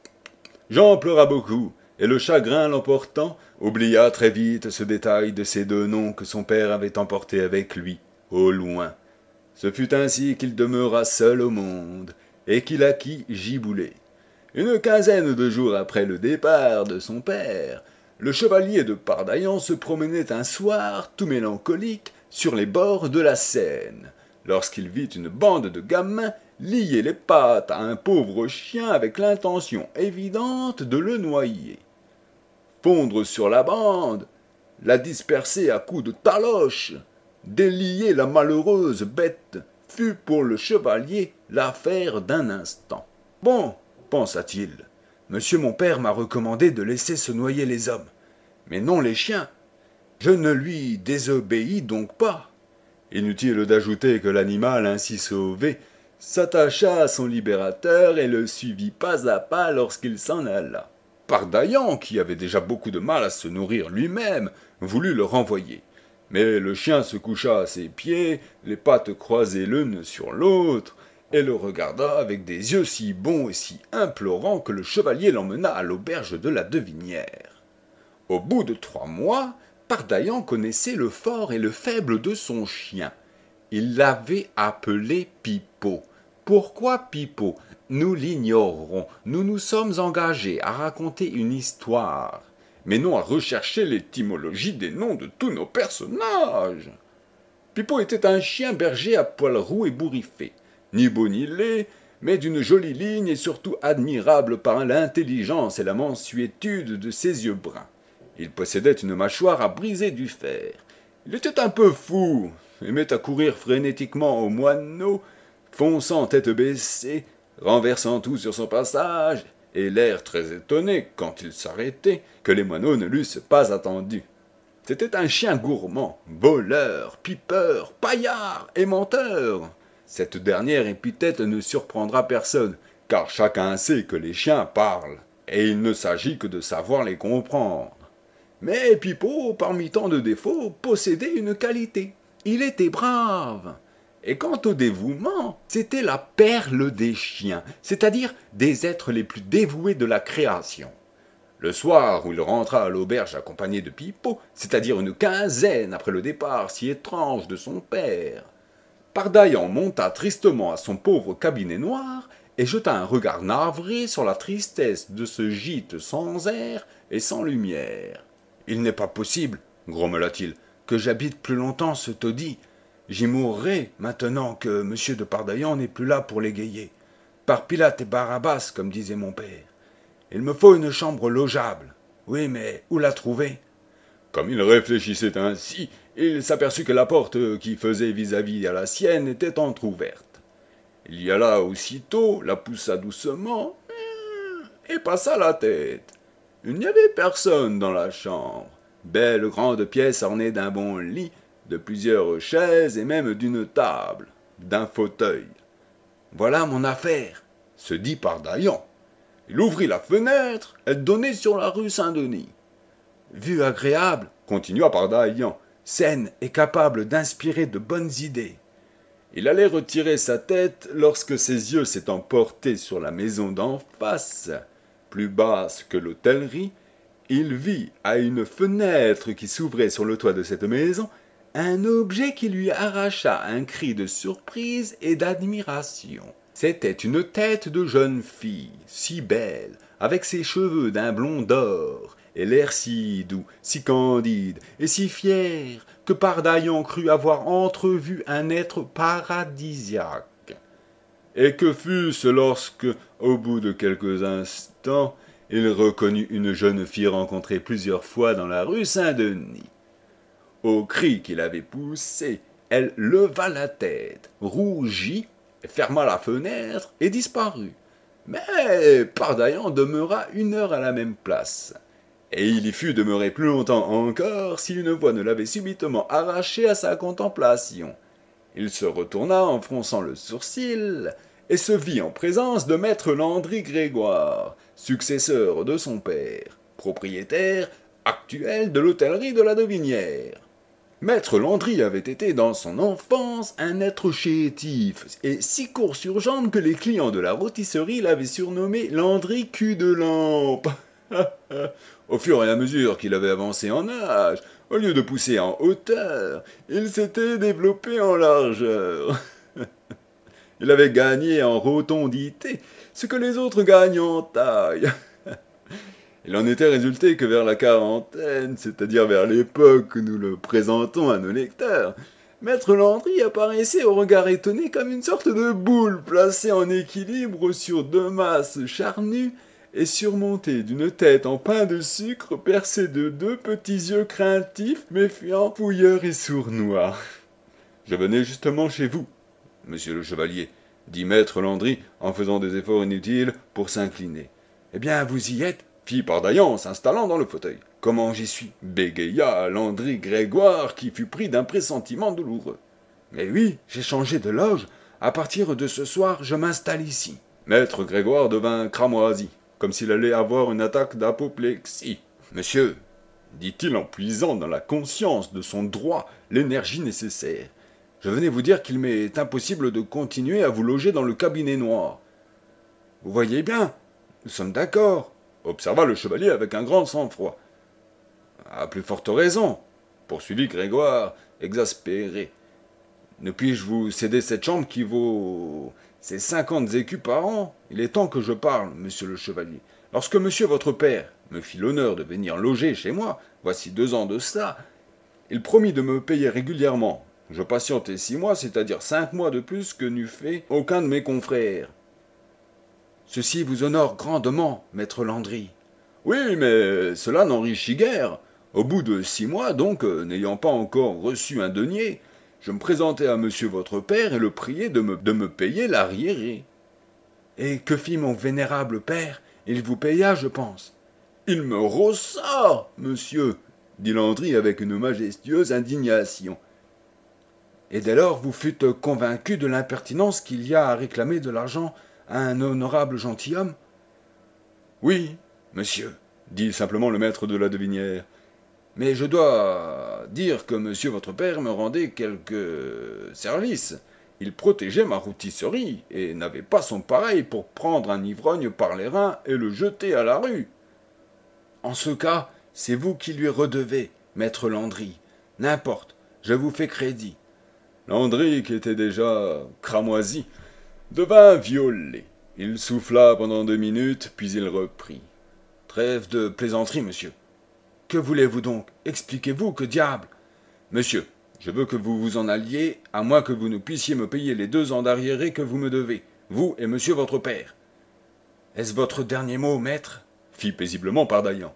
Jean pleura beaucoup, et le chagrin l'emportant, oublia très vite ce détail de ces deux noms que son père avait emportés avec lui, au loin. Ce fut ainsi qu'il demeura seul au monde, et qu'il acquit Giboulet. Une quinzaine de jours après le départ de son père, le chevalier de Pardaillan se promenait un soir, tout mélancolique, sur les bords de la Seine, lorsqu'il vit une bande de gamins lier les pattes à un pauvre chien avec l'intention évidente de le noyer. Fondre sur la bande, la disperser à coups de taloche, délier la malheureuse bête, fut pour le chevalier l'affaire d'un instant. Bon, pensa-t-il, monsieur mon père m'a recommandé de laisser se noyer les hommes, mais non les chiens. Je ne lui désobéis donc pas. Inutile d'ajouter que l'animal ainsi sauvé s'attacha à son libérateur et le suivit pas à pas lorsqu'il s'en alla. Pardaillan, qui avait déjà beaucoup de mal à se nourrir lui-même, voulut le renvoyer. Mais le chien se coucha à ses pieds, les pattes croisées l'une sur l'autre, et le regarda avec des yeux si bons et si implorants que le chevalier l'emmena à l'auberge de la Devinière. Au bout de trois mois, Pardaillan connaissait le fort et le faible de son chien. Il l'avait appelé Pipeau. Pourquoi Pipeau? Nous l'ignorerons. Nous nous sommes engagés à raconter une histoire, mais non à rechercher l'étymologie des noms de tous nos personnages. Pipeau était un chien berger à poils roux et bourriffé, ni beau ni laid, mais d'une jolie ligne et surtout admirable par l'intelligence et la mansuétude de ses yeux bruns. Il possédait une mâchoire à briser du fer. Il était un peu fou, aimait à courir frénétiquement aux moineaux, fonçant tête baissée, renversant tout sur son passage, et l'air très étonné, quand il s'arrêtait, que les moineaux ne l'eussent pas attendu. C'était un chien gourmand, voleur, pipeur, paillard et menteur. Cette dernière épithète ne surprendra personne, car chacun sait que les chiens parlent, et il ne s'agit que de savoir les comprendre. Mais Pipeau, parmi tant de défauts, possédait une qualité. Il était brave. Et quant au dévouement, c'était la perle des chiens, c'est-à-dire des êtres les plus dévoués de la création. Le soir où il rentra à l'auberge accompagné de Pipeau, c'est-à-dire une quinzaine après le départ si étrange de son père, Pardaillan monta tristement à son pauvre cabinet noir et jeta un regard navré sur la tristesse de ce gîte sans air et sans lumière. « Il n'est pas possible, grommela-t-il, que j'habite plus longtemps ce taudis. J'y mourrai maintenant que M. de Pardaillan n'est plus là pour l'égayer. Par Pilate et Barabbas, comme disait mon père. Il me faut une chambre logeable. Oui, mais où la trouver ?» Comme il réfléchissait ainsi, il s'aperçut que la porte qui faisait vis-à-vis à la sienne était entr'ouverte. Il y alla aussitôt, la poussa doucement et passa la tête. Il n'y avait personne dans la chambre. Belle grande pièce ornée d'un bon lit, de plusieurs chaises et même d'une table, d'un fauteuil. « Voilà mon affaire, » se dit Pardaillan. Il ouvrit la fenêtre, elle donnait sur la rue Saint-Denis. « Vue agréable, » continua Pardaillan, « saine et capable d'inspirer de bonnes idées. » Il allait retirer sa tête lorsque ses yeux s'étant portés sur la maison d'en face, plus basse que l'hôtellerie, il vit, à une fenêtre qui s'ouvrait sur le toit de cette maison, un objet qui lui arracha un cri de surprise et d'admiration. C'était une tête de jeune fille, si belle, avec ses cheveux d'un blond d'or, et l'air si doux, si candide et si fier, que Pardaillan crut avoir entrevu un être paradisiaque. Et que fût-ce lorsque, au bout de quelques instants, il reconnut une jeune fille rencontrée plusieurs fois dans la rue Saint-Denis. Au cri qu'il avait poussé, elle leva la tête, rougit, ferma la fenêtre et disparut. Mais Pardaillan demeura une heure à la même place, et il y fut demeuré plus longtemps encore si une voix ne l'avait subitement arraché à sa contemplation. Il se retourna en fronçant le sourcil, et se vit en présence de maître Landry Grégoire, successeur de son père, propriétaire actuel de l'hôtellerie de la Devinière. Maître Landry avait été dans son enfance un être chétif et si court sur jambes que les clients de la rôtisserie l'avaient surnommé Landry cul de lampe. Au fur et à mesure qu'il avait avancé en âge, au lieu de pousser en hauteur, il s'était développé en largeur. Il avait gagné en rotondité ce que les autres gagnent en taille. Il en était résulté que vers la quarantaine, c'est-à-dire vers l'époque que nous le présentons à nos lecteurs, Maître Landry apparaissait au regard étonné comme une sorte de boule placée en équilibre sur deux masses charnues et surmontée d'une tête en pain de sucre percée de deux petits yeux craintifs, méfiants, fouilleurs et sournois. « Je venais justement chez vous, monsieur le chevalier, dit Maître Landry en faisant des efforts inutiles pour s'incliner. Eh bien, vous y êtes, fit Pardaillan en s'installant dans le fauteuil. Comment j'y suis bégaya Landry Grégoire qui fut pris d'un pressentiment douloureux. Mais oui, j'ai changé de loge. À partir de ce soir, je m'installe ici. Maître Grégoire devint cramoisi, comme s'il allait avoir une attaque d'apoplexie. Monsieur, dit-il en puisant dans la conscience de son droit l'énergie nécessaire, je venais vous dire qu'il m'est impossible de continuer à vous loger dans le cabinet noir. Vous voyez bien, nous sommes d'accord, observa le chevalier avec un grand sang-froid. À plus forte raison, poursuivit Grégoire, exaspéré. Ne puis-je vous céder cette chambre qui vaut ces cinquante écus par an? Il est temps que je parle, monsieur le chevalier. Lorsque monsieur votre père me fit l'honneur de venir loger chez moi, voici deux ans de cela, il promit de me payer régulièrement. Je patientai six mois, c'est-à-dire cinq mois de plus que n'eût fait aucun de mes confrères. Ceci vous honore grandement, maître Landry. Oui, mais cela n'enrichit guère. Au bout de six mois, donc, euh, n'ayant pas encore reçu un denier, je me présentai à monsieur votre père et le priai de me, de me payer l'arriéré. Et que fit mon vénérable père? Il vous paya, je pense. Il me rossa, monsieur, dit Landry avec une majestueuse indignation. Et dès lors vous fûtes convaincu de l'impertinence qu'il y a à réclamer de l'argent à un honorable gentilhomme? Oui, monsieur, dit simplement le maître de la devinière. Mais je dois dire que monsieur votre père me rendait quelques services. Il protégeait ma rôtisserie et n'avait pas son pareil pour prendre un ivrogne par les reins et le jeter à la rue. En ce cas, c'est vous qui lui redevez, maître Landry. N'importe, je vous fais crédit. Landry, qui était déjà cramoisi, devint violet. Il souffla pendant deux minutes, puis il reprit. Trêve de plaisanterie, monsieur. Que voulez-vous donc? Expliquez-vous, que diable? Monsieur, je veux que vous vous en alliez, à moins que vous ne puissiez me payer les deux ans d'arriéré que vous me devez, vous et monsieur votre père. Est-ce votre dernier mot, maître? Fit paisiblement Pardaillan.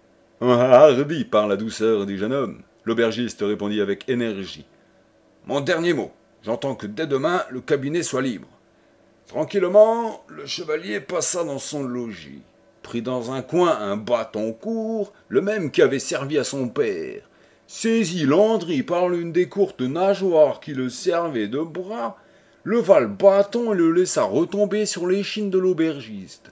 Hardi par la douceur du jeune homme, l'aubergiste répondit avec énergie. Mon dernier mot. J'entends que dès demain, le cabinet soit libre. Tranquillement, le chevalier passa dans son logis, prit dans un coin un bâton court, le même qui avait servi à son père, saisit Landry par l'une des courtes nageoires qui le servaient de bras, leva le bâton et le laissa retomber sur l'échine de l'aubergiste.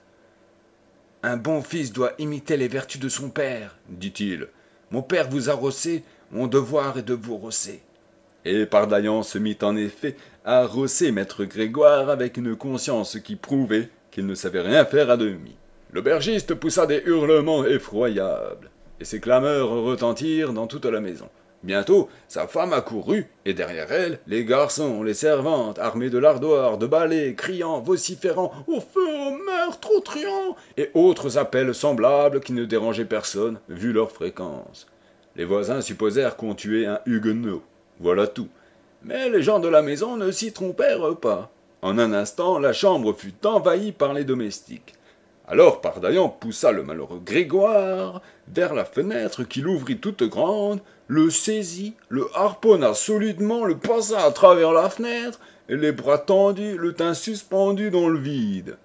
Un bon fils doit imiter les vertus de son père, dit-il. Mon père vous a rossé, mon devoir est de vous rosser. Et Pardaillan se mit en effet à rosser maître Grégoire avec une conscience qui prouvait qu'il ne savait rien faire à demi. L'aubergiste poussa des hurlements effroyables, et ses clameurs retentirent dans toute la maison. Bientôt, sa femme accourut, et derrière elle, les garçons, les servantes, armés de lardoirs, de balais, criant, vociférant « Au feu, au meurtre, au truand !» et autres appels semblables qui ne dérangeaient personne, vu leur fréquence. Les voisins supposèrent qu'on tuait un huguenot. Voilà tout. Mais les gens de la maison ne s'y trompèrent pas. En un instant, la chambre fut envahie par les domestiques. Alors Pardaillan poussa le malheureux Grégoire vers la fenêtre qu'il ouvrit toute grande, le saisit, le harponna solidement, le passa à travers la fenêtre, et les bras tendus le tint suspendu dans le vide.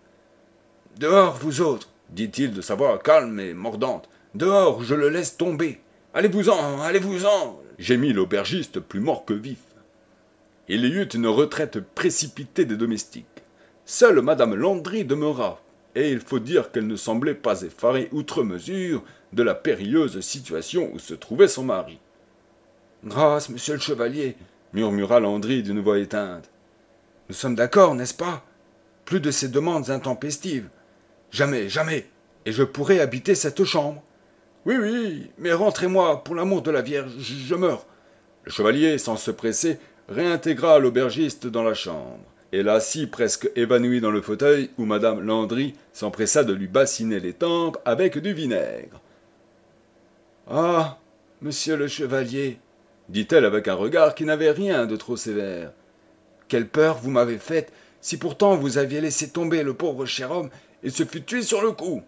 « Dehors, vous autres !» dit-il de sa voix calme et mordante. « Dehors, je le laisse tomber. Allez-vous-en, allez-vous-en !» gémit l'aubergiste plus mort que vif. Il y eut une retraite précipitée des domestiques. Seule madame Landry demeura, et il faut dire qu'elle ne semblait pas effarée outre mesure de la périlleuse situation où se trouvait son mari. Grâce, monsieur le chevalier, murmura Landry d'une voix éteinte. Nous sommes d'accord, n'est-ce pas? Plus de ces demandes intempestives. Jamais, jamais. Et je pourrai habiter cette chambre. Oui, oui, mais rentrez-moi, pour l'amour de la Vierge, je meurs. Le chevalier, sans se presser, réintégra l'aubergiste dans la chambre, et l'assit presque évanoui dans le fauteuil où madame Landry s'empressa de lui bassiner les tempes avec du vinaigre. Ah, monsieur le chevalier, dit-elle avec un regard qui n'avait rien de trop sévère. Quelle peur vous m'avez faite, si pourtant vous aviez laissé tomber le pauvre cher homme et se fût tué sur le coup.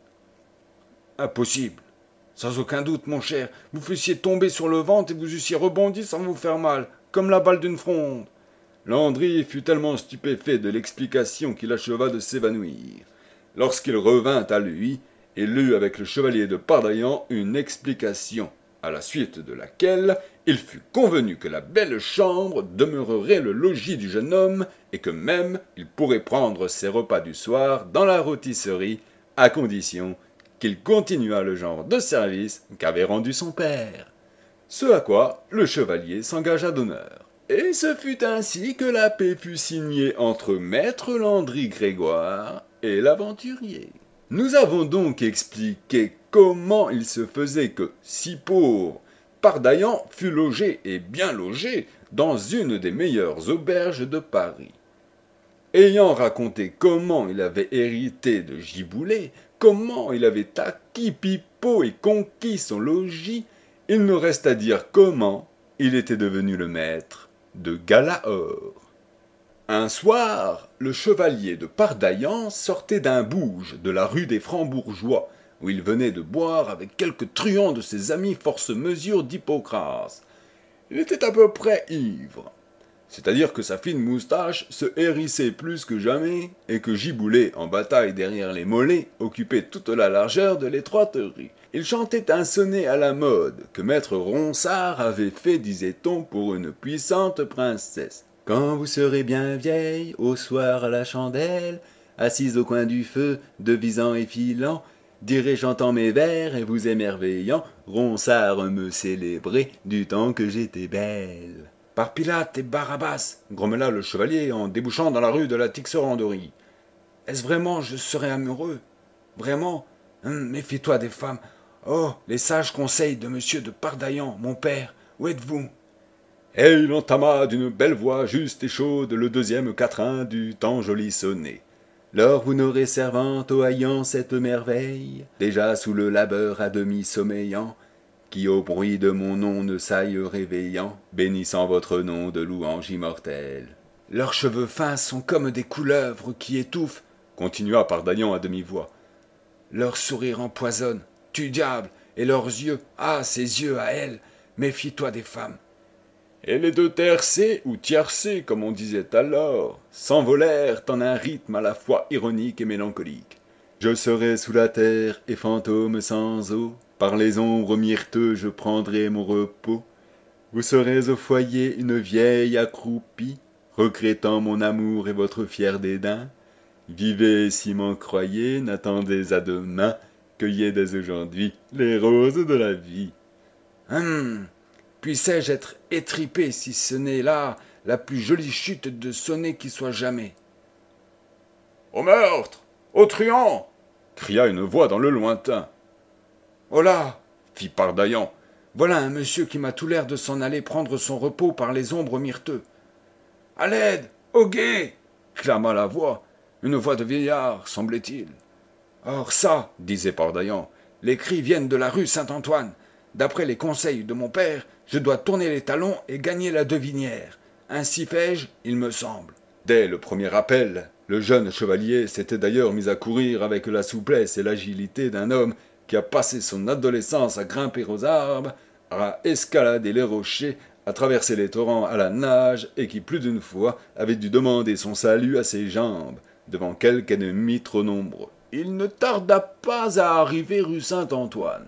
Impossible. Sans aucun doute, mon cher, vous fussiez tombé sur le ventre et vous eussiez rebondi sans vous faire mal, comme la balle d'une fronde. Landry fut tellement stupéfait de l'explication qu'il acheva de s'évanouir. Lorsqu'il revint à lui, il lut avec le chevalier de Pardaillan une explication, à la suite de laquelle il fut convenu que la belle chambre demeurerait le logis du jeune homme et que même il pourrait prendre ses repas du soir dans la rôtisserie, à condition qu'il continuât le genre de service qu'avait rendu son père. Ce à quoi le chevalier s'engagea d'honneur. Et ce fut ainsi que la paix fut signée entre maître Landry Grégoire et l'aventurier. Nous avons donc expliqué comment il se faisait que, si pauvre, Pardaillan fut logé et bien logé dans une des meilleures auberges de Paris. Ayant raconté comment il avait hérité de Giboulet, comment il avait acquis Pipeau et conquis son logis, il nous reste à dire comment il était devenu le maître de Galahor. Un soir, le chevalier de Pardaillan sortait d'un bouge de la rue des Francs-Bourgeois, où il venait de boire avec quelques truands de ses amis force mesure d'Hippocrate. Il était à peu près ivre. C'est-à-dire que sa fine moustache se hérissait plus que jamais, et que Giboulet, en bataille derrière les mollets, occupait toute la largeur de l'étroite rue. Il chantait un sonnet à la mode, que maître Ronsard avait fait, disait-on, pour une puissante princesse. Quand vous serez bien vieille, au soir à la chandelle, assise au coin du feu, devisant et filant, dirai chantant mes vers et vous émerveillant, Ronsard me célébrait du temps que j'étais belle. Par Pilate et Barabbas, grommela le chevalier en débouchant dans la rue de la Tixeranderie. Est-ce vraiment je serai amoureux? Vraiment? Hum, méfie-toi des femmes. Oh, les sages conseils de monsieur de Pardaillan, mon père, où êtes-vous? Et il entama d'une belle voix juste et chaude le deuxième quatrain du temps joli sonnet. Lors vous n'aurez servante au haillant cette merveille, déjà sous le labeur à demi sommeillant, qui au bruit de mon nom ne s'aille réveillant, bénissant votre nom de louange immortelle. Leurs cheveux fins sont comme des couleuvres qui étouffent, continua Pardaillan à demi-voix. Leur sourire empoisonne, tu diable, et leurs yeux, ah, ces yeux à elle, méfie-toi des femmes. Et les deux tercés, ou tiercés, comme on disait alors, s'envolèrent en un rythme à la fois ironique et mélancolique. Je serai sous la terre et fantôme sans eau, par les ombres myrteux je prendrai mon repos. Vous serez au foyer une vieille accroupie, regrettant mon amour et votre fier dédain. Vivez si m'en croyez, n'attendez à demain, cueillez dès aujourd'hui les roses de la vie. Hum, puissais-je être étripé si ce n'est là la plus jolie chute de sonnet qui soit jamais. Au meurtre! Au truand! Cria une voix dans le lointain. Oh là! Fit Pardaillan. Voilà un monsieur qui m'a tout l'air de s'en aller prendre son repos par les ombres myrteux. À l'aide! Au guet! Clama la voix. Une voix de vieillard, semblait-il. Or ça, disait Pardaillan, les cris viennent de la rue Saint-Antoine. D'après les conseils de mon père, je dois tourner les talons et gagner la devinière. Ainsi fais-je, il me semble. Dès le premier appel, le jeune chevalier s'était d'ailleurs mis à courir avec la souplesse et l'agilité d'un homme qui a passé son adolescence à grimper aux arbres, à escalader les rochers, à traverser les torrents à la nage et qui plus d'une fois avait dû demander son salut à ses jambes devant quelque ennemi trop nombreux. Il ne tarda pas à arriver rue Saint-Antoine.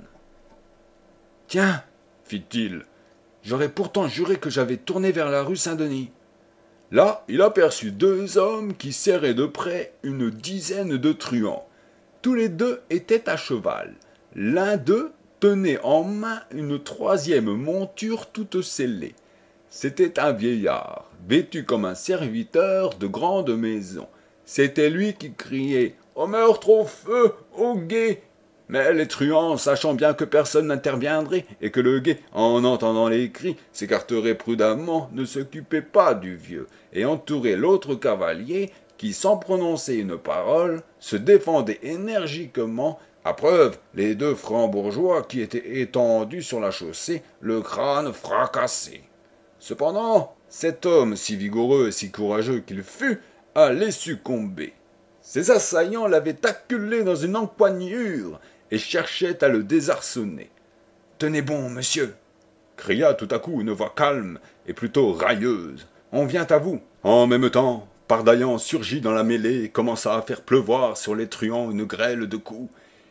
« Tiens, fit-il, j'aurais pourtant juré que j'avais tourné vers la rue Saint-Denis. » Là, il aperçut deux hommes qui serraient de près une dizaine de truands. Tous les deux étaient à cheval. L'un d'eux tenait en main une troisième monture toute scellée. C'était un vieillard, vêtu comme un serviteur de grande maison. C'était lui qui criait « Au meurtre, au feu, au guet !» Mais les truands, sachant bien que personne n'interviendrait et que le guet, en entendant les cris, s'écarterait prudemment, ne s'occupait pas du vieux et entourait l'autre cavalier qui, sans prononcer une parole, se défendait énergiquement, à preuve les deux francs bourgeois qui étaient étendus sur la chaussée, le crâne fracassé. Cependant, cet homme, si vigoureux et si courageux qu'il fût, allait succomber. Ses assaillants l'avaient acculé dans une empoignure et cherchaient à le désarçonner. « Tenez bon, monsieur !» cria tout à coup une voix calme et plutôt railleuse. « On vient à vous !» En même temps, Pardaillan surgit dans la mêlée et commença à faire pleuvoir sur les truands une grêle de coups.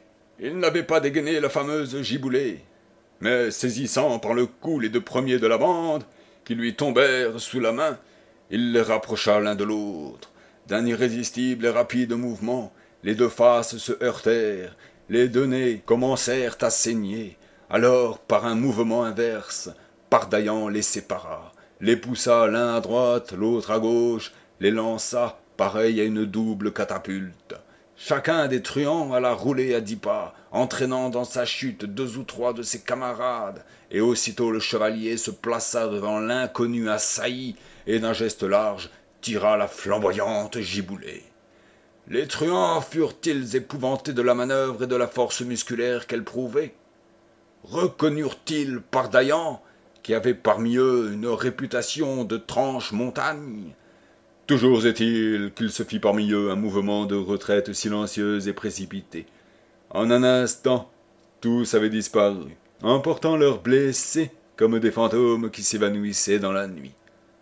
Il n'avait pas dégainé la fameuse giboulée, mais saisissant par le cou les deux premiers de la bande, qui lui tombèrent sous la main, il les rapprocha l'un de l'autre. D'un irrésistible et rapide mouvement, les deux faces se heurtèrent, les deux nez commencèrent à saigner. Alors, par un mouvement inverse, Pardaillan les sépara, les poussa l'un à droite, l'autre à gauche, les lança, pareil à une double catapulte. Chacun des truands alla rouler à dix pas, entraînant dans sa chute deux ou trois de ses camarades, et aussitôt le chevalier se plaça devant l'inconnu assailli, et d'un geste large tira la flamboyante giboulée. Les truands furent-ils épouvantés de la manœuvre et de la force musculaire qu'elle prouvait? Reconnurent-ils Pardaillan, qui avait parmi eux une réputation de tranche-montagne? Toujours est-il qu'il se fit parmi eux un mouvement de retraite silencieuse et précipitée. En un instant, tous avaient disparu, emportant leurs blessés comme des fantômes qui s'évanouissaient dans la nuit.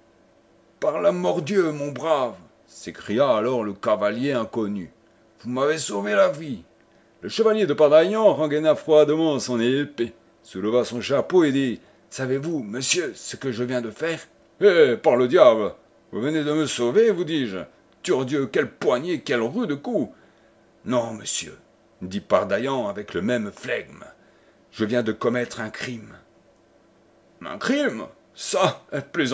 « Par la mordieu, mon brave !» s'écria alors le cavalier inconnu. « Vous m'avez sauvé la vie !» Le chevalier de Pardaillan rengaina froidement son épée, souleva son chapeau et dit « Savez-vous, monsieur, ce que je viens de faire ?»« Eh, par le diable ! Vous venez de me sauver, vous dis-je. Turdieu, quel poignet, quel rude coup !»« Non, monsieur, dit Pardaillan avec le même flegme. Je viens de commettre un crime. »« Un crime ? Ça, plaisantez-vous »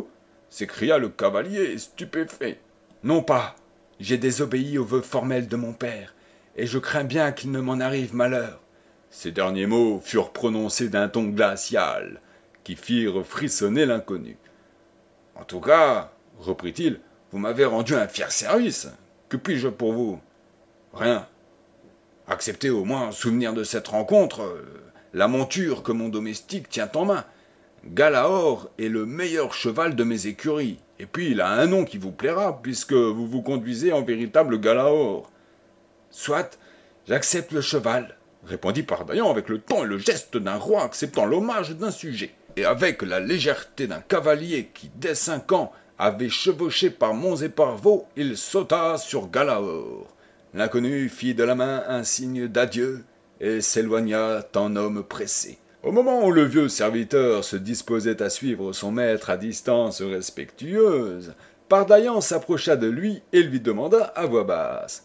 s'écria le cavalier stupéfait. « Non pas. J'ai désobéi au vœu formel de mon père, et je crains bien qu'il ne m'en arrive malheur. » Ces derniers mots furent prononcés d'un ton glacial, qui firent frissonner l'inconnu. « En tout cas, reprit-il, vous m'avez rendu un fier service. Que puis-je pour vous ? Rien. Acceptez au moins, en souvenir de cette rencontre, euh, la monture que mon domestique tient en main. Galaor est le meilleur cheval de mes écuries, et puis il a un nom qui vous plaira, puisque vous vous conduisez en véritable Galaor. Soit, j'accepte le cheval, répondit Pardaillan avec le ton et le geste d'un roi acceptant l'hommage d'un sujet, et avec la légèreté d'un cavalier qui, dès cinq ans, avait chevauché par monts et par vaux, il sauta sur Galaor. L'inconnu fit de la main un signe d'adieu et s'éloigna en homme pressé. Au moment où le vieux serviteur se disposait à suivre son maître à distance respectueuse, Pardaillan s'approcha de lui et lui demanda à voix basse.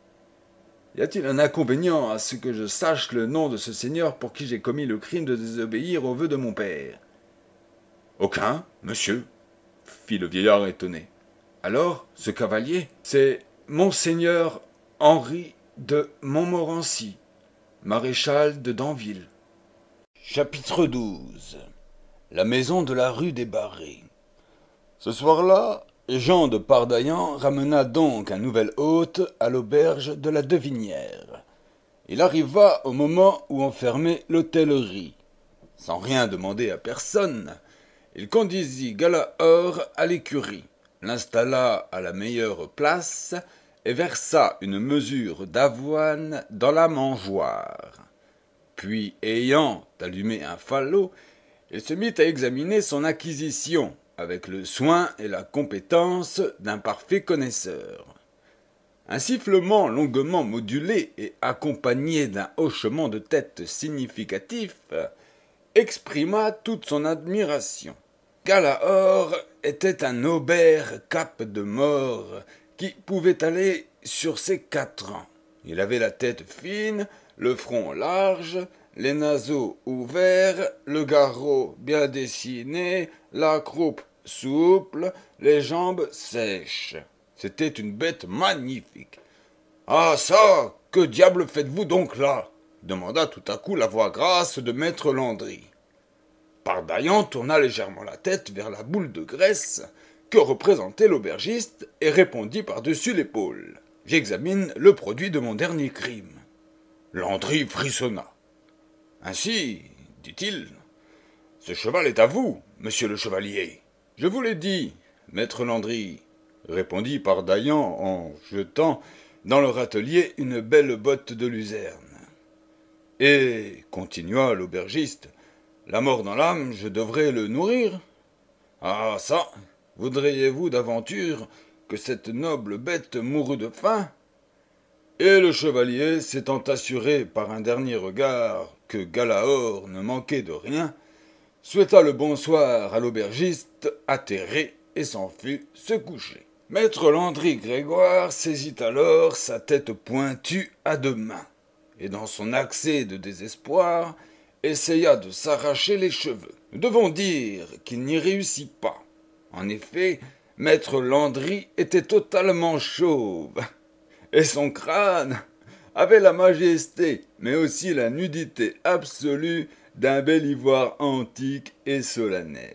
« Y a-t-il un inconvénient à ce que je sache le nom de ce seigneur pour qui j'ai commis le crime de désobéir au vœu de mon père ?»« Aucun, monsieur, » fit le vieillard étonné. « Alors, ce cavalier, c'est Monseigneur Henri de Montmorency, maréchal de Danville. » Chapitre douze. La maison de la rue des Barrés. Ce soir-là, Jean de Pardaillan ramena donc un nouvel hôte à l'auberge de la Devinière. Il arriva au moment où on fermait l'hôtellerie. Sans rien demander à personne, il conduisit Galaor à l'écurie, l'installa à la meilleure place et versa une mesure d'avoine dans la mangeoire. Puis, ayant allumé un falot, il se mit à examiner son acquisition avec le soin et la compétence d'un parfait connaisseur. Un sifflement longuement modulé et accompagné d'un hochement de tête significatif exprima toute son admiration. Galaor était un aubert cap de mort qui pouvait aller sur ses quatre ans. Il avait la tête fine, le front large, les naseaux ouverts, le garrot bien dessiné, la croupe souple, les jambes sèches. C'était une bête magnifique. « Ah ça, que diable faites-vous donc là ?» demanda tout à coup la voix grasse de maître Landry. Pardaillan tourna légèrement la tête vers la boule de graisse que représentait l'aubergiste et répondit par-dessus l'épaule. « J'examine le produit de mon dernier crime. » Landry frissonna. « Ainsi, dit-il, ce cheval est à vous, monsieur le chevalier. »« Je vous l'ai dit, maître Landry, » répondit Pardaillan en jetant dans leur atelier une belle botte de luzerne. « Et, continua l'aubergiste, la mort dans l'âme, je devrais le nourrir. Ah ça, voudriez-vous d'aventure que cette noble bête mourût de faim ?» Et le chevalier, s'étant assuré par un dernier regard que Galaor ne manquait de rien, souhaita le bonsoir à l'aubergiste atterré et s'en fut se coucher. Maître Landry Grégoire saisit alors sa tête pointue à deux mains, et dans son accès de désespoir, essaya de s'arracher les cheveux. Nous devons dire qu'il n'y réussit pas. En effet, maître Landry était totalement chauve, et son crâne avait la majesté, mais aussi la nudité absolue d'un bel ivoire antique et solennel.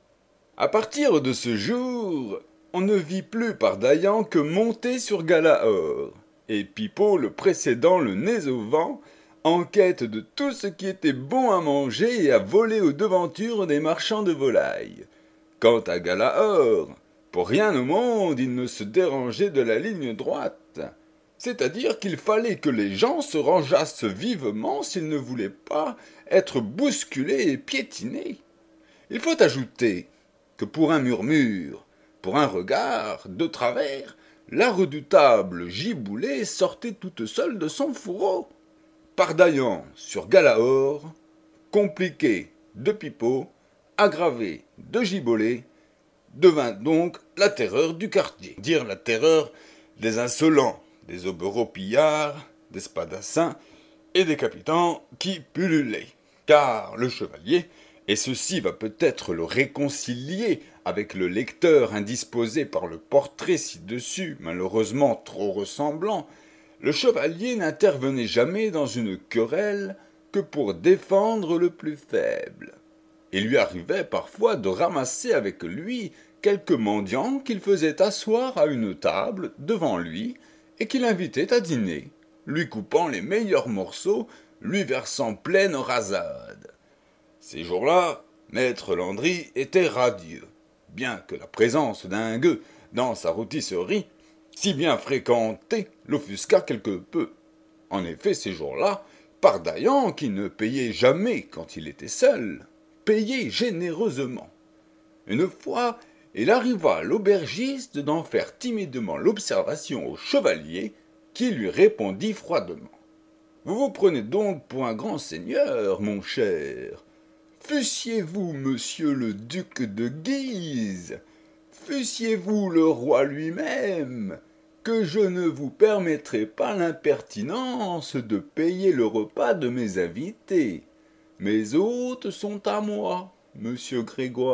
À partir de ce jour, on ne vit plus Pardaillan que monter sur Galaor, et Pipeau le précédant le nez au vent, en quête de tout ce qui était bon à manger et à voler aux devantures des marchands de volailles. Quant à Galaor, pour rien au monde il ne se dérangeait de la ligne droite, c'est-à-dire qu'il fallait que les gens se rangeassent vivement s'ils ne voulaient pas être bousculés et piétinés. Il faut ajouter que pour un murmure, pour un regard, de travers, la redoutable Giboulée sortait toute seule de son fourreau. Pardaillan sur Galaor, compliqué de Pipeau, aggravé de Gibolet, devint donc la terreur du quartier, dire la terreur des insolents, des hobereaux pillards, des spadassins et des capitans qui pullulaient. Car le chevalier, et ceci va peut-être le réconcilier avec le lecteur indisposé par le portrait ci-dessus, malheureusement trop ressemblant, le chevalier n'intervenait jamais dans une querelle que pour défendre le plus faible. Il lui arrivait parfois de ramasser avec lui quelques mendiants qu'il faisait asseoir à une table devant lui et qu'il invitait à dîner, lui coupant les meilleurs morceaux, lui versant pleine rasade. Ces jours-là, maître Landry était radieux, bien que la présence d'un gueux dans sa rôtisserie, si bien fréquentée, l'offusquât quelque peu. En effet, ces jours-là, Pardaillan, qui ne payait jamais quand il était seul, payait généreusement. Une fois, il arriva à l'aubergiste d'en faire timidement l'observation au chevalier, qui lui répondit froidement. « Vous vous prenez donc pour un grand seigneur, mon cher. Fussiez-vous monsieur le duc de Guise, fussiez-vous le roi lui-même, que je ne vous permettrai pas l'impertinence de payer le repas de mes invités. Mes hôtes sont à moi, monsieur Grégoire. »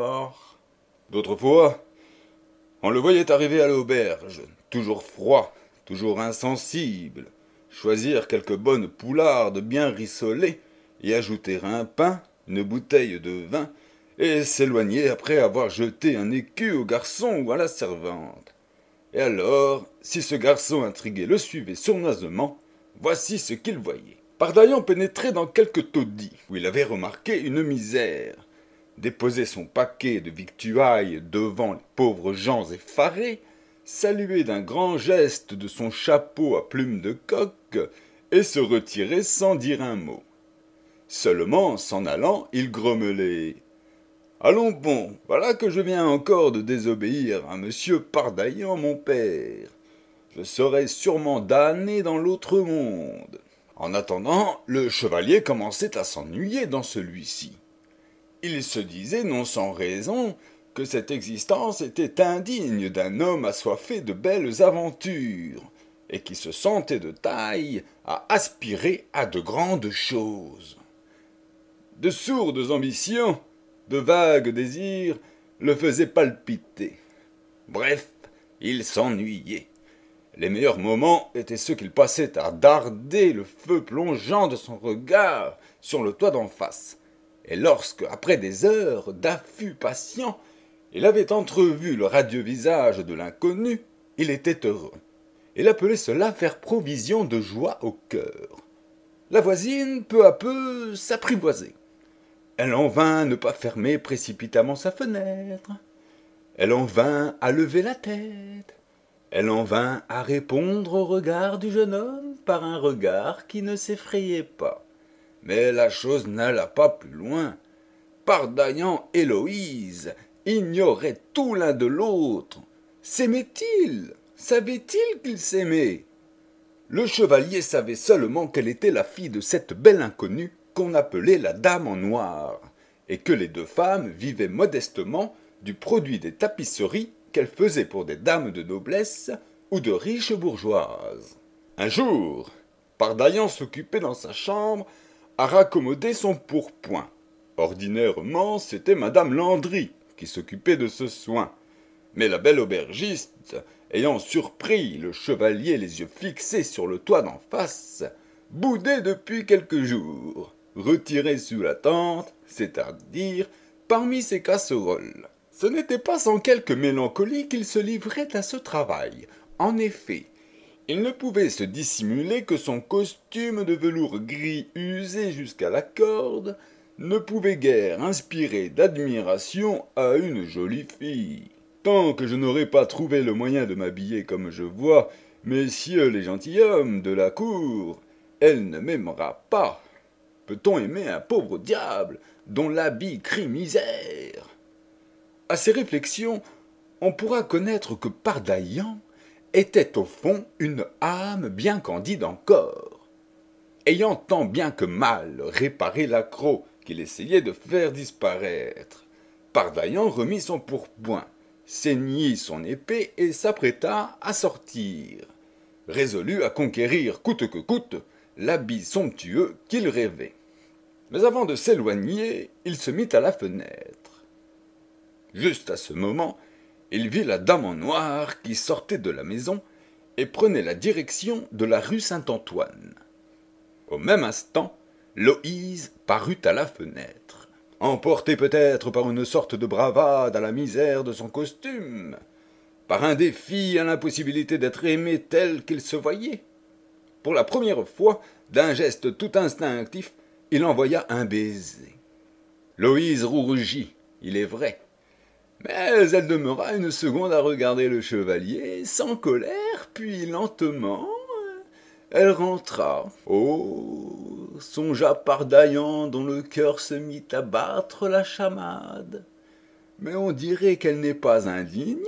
D'autres fois, on le voyait arriver à l'auberge, toujours froid, toujours insensible, choisir quelques bonnes poulardes bien rissolées et ajouter un pain, une bouteille de vin, et s'éloigner après avoir jeté un écu au garçon ou à la servante. Et alors, si ce garçon intrigué le suivait sournoisement, voici ce qu'il voyait. Pardaillan pénétrait dans quelque taudis où il avait remarqué une misère, déposait son paquet de victuailles devant les pauvres gens effarés, saluait d'un grand geste de son chapeau à plumes de coq et se retirait sans dire un mot. Seulement, s'en allant, il grommelait. « Allons bon, voilà que je viens encore de désobéir à monsieur Pardaillan, mon père. Je serai sûrement damné dans l'autre monde. » En attendant, le chevalier commençait à s'ennuyer dans celui-ci. Il se disait, non sans raison, que cette existence était indigne d'un homme assoiffé de belles aventures, et qui se sentait de taille à aspirer à de grandes choses. De sourdes ambitions, de vagues désirs le faisaient palpiter. Bref, il s'ennuyait. Les meilleurs moments étaient ceux qu'il passait à darder le feu plongeant de son regard sur le toit d'en face. Et lorsque, après des heures d'affût patient, il avait entrevu le radieux visage de l'inconnu, il était heureux. Il appelait cela faire provision de joie au cœur. La voisine, peu à peu, s'apprivoisait. Elle en vint ne pas fermer précipitamment sa fenêtre. Elle en vint à lever la tête. Elle en vint à répondre au regard du jeune homme par un regard qui ne s'effrayait pas. Mais la chose n'alla pas plus loin. Pardaillan et Héloïse ignoraient tout l'un de l'autre. S'aimaient-ils? Savaient-ils qu'ils s'aimaient? Le chevalier savait seulement qu'elle était la fille de cette belle inconnue qu'on appelait la dame en noir, et que les deux femmes vivaient modestement du produit des tapisseries qu'elles faisaient pour des dames de noblesse ou de riches bourgeoises. Un jour, Pardaillan s'occupait dans sa chambre à raccommoder son pourpoint. Ordinairement, c'était madame Landry qui s'occupait de ce soin. Mais la belle aubergiste, ayant surpris le chevalier les yeux fixés sur le toit d'en face, boudait depuis quelques jours, retiré sous la tente, c'est-à-dire parmi ses casseroles. Ce n'était pas sans quelque mélancolie qu'il se livrait à ce travail. En effet, il ne pouvait se dissimuler que son costume de velours gris usé jusqu'à la corde ne pouvait guère inspirer d'admiration à une jolie fille. Tant que je n'aurai pas trouvé le moyen de m'habiller comme je vois messieurs les gentilshommes de la cour, elle ne m'aimera pas. Peut-on aimer un pauvre diable dont l'habit crie misère? À ces réflexions, on pourra connaître que Pardaillan était au fond une âme bien candide encore. Ayant tant bien que mal réparé l'accroc qu'il essayait de faire disparaître, Pardaillan remit son pourpoint, ceignit son épée et s'apprêta à sortir, résolu à conquérir coûte que coûte l'habit somptueux qu'il rêvait. Mais avant de s'éloigner, il se mit à la fenêtre. Juste à ce moment, il vit la dame en noir qui sortait de la maison et prenait la direction de la rue Saint-Antoine. Au même instant, Loïse parut à la fenêtre, emportée peut-être par une sorte de bravade à la misère de son costume, par un défi à l'impossibilité d'être aimé tel qu'il se voyait. Pour la première fois, d'un geste tout instinctif, il envoya un baiser. Loïse rougit, il est vrai, mais elle demeura une seconde à regarder le chevalier, sans colère, puis lentement, elle rentra. Oh, songea Pardaillan dont le cœur se mit à battre la chamade. Mais on dirait qu'elle n'est pas indignée.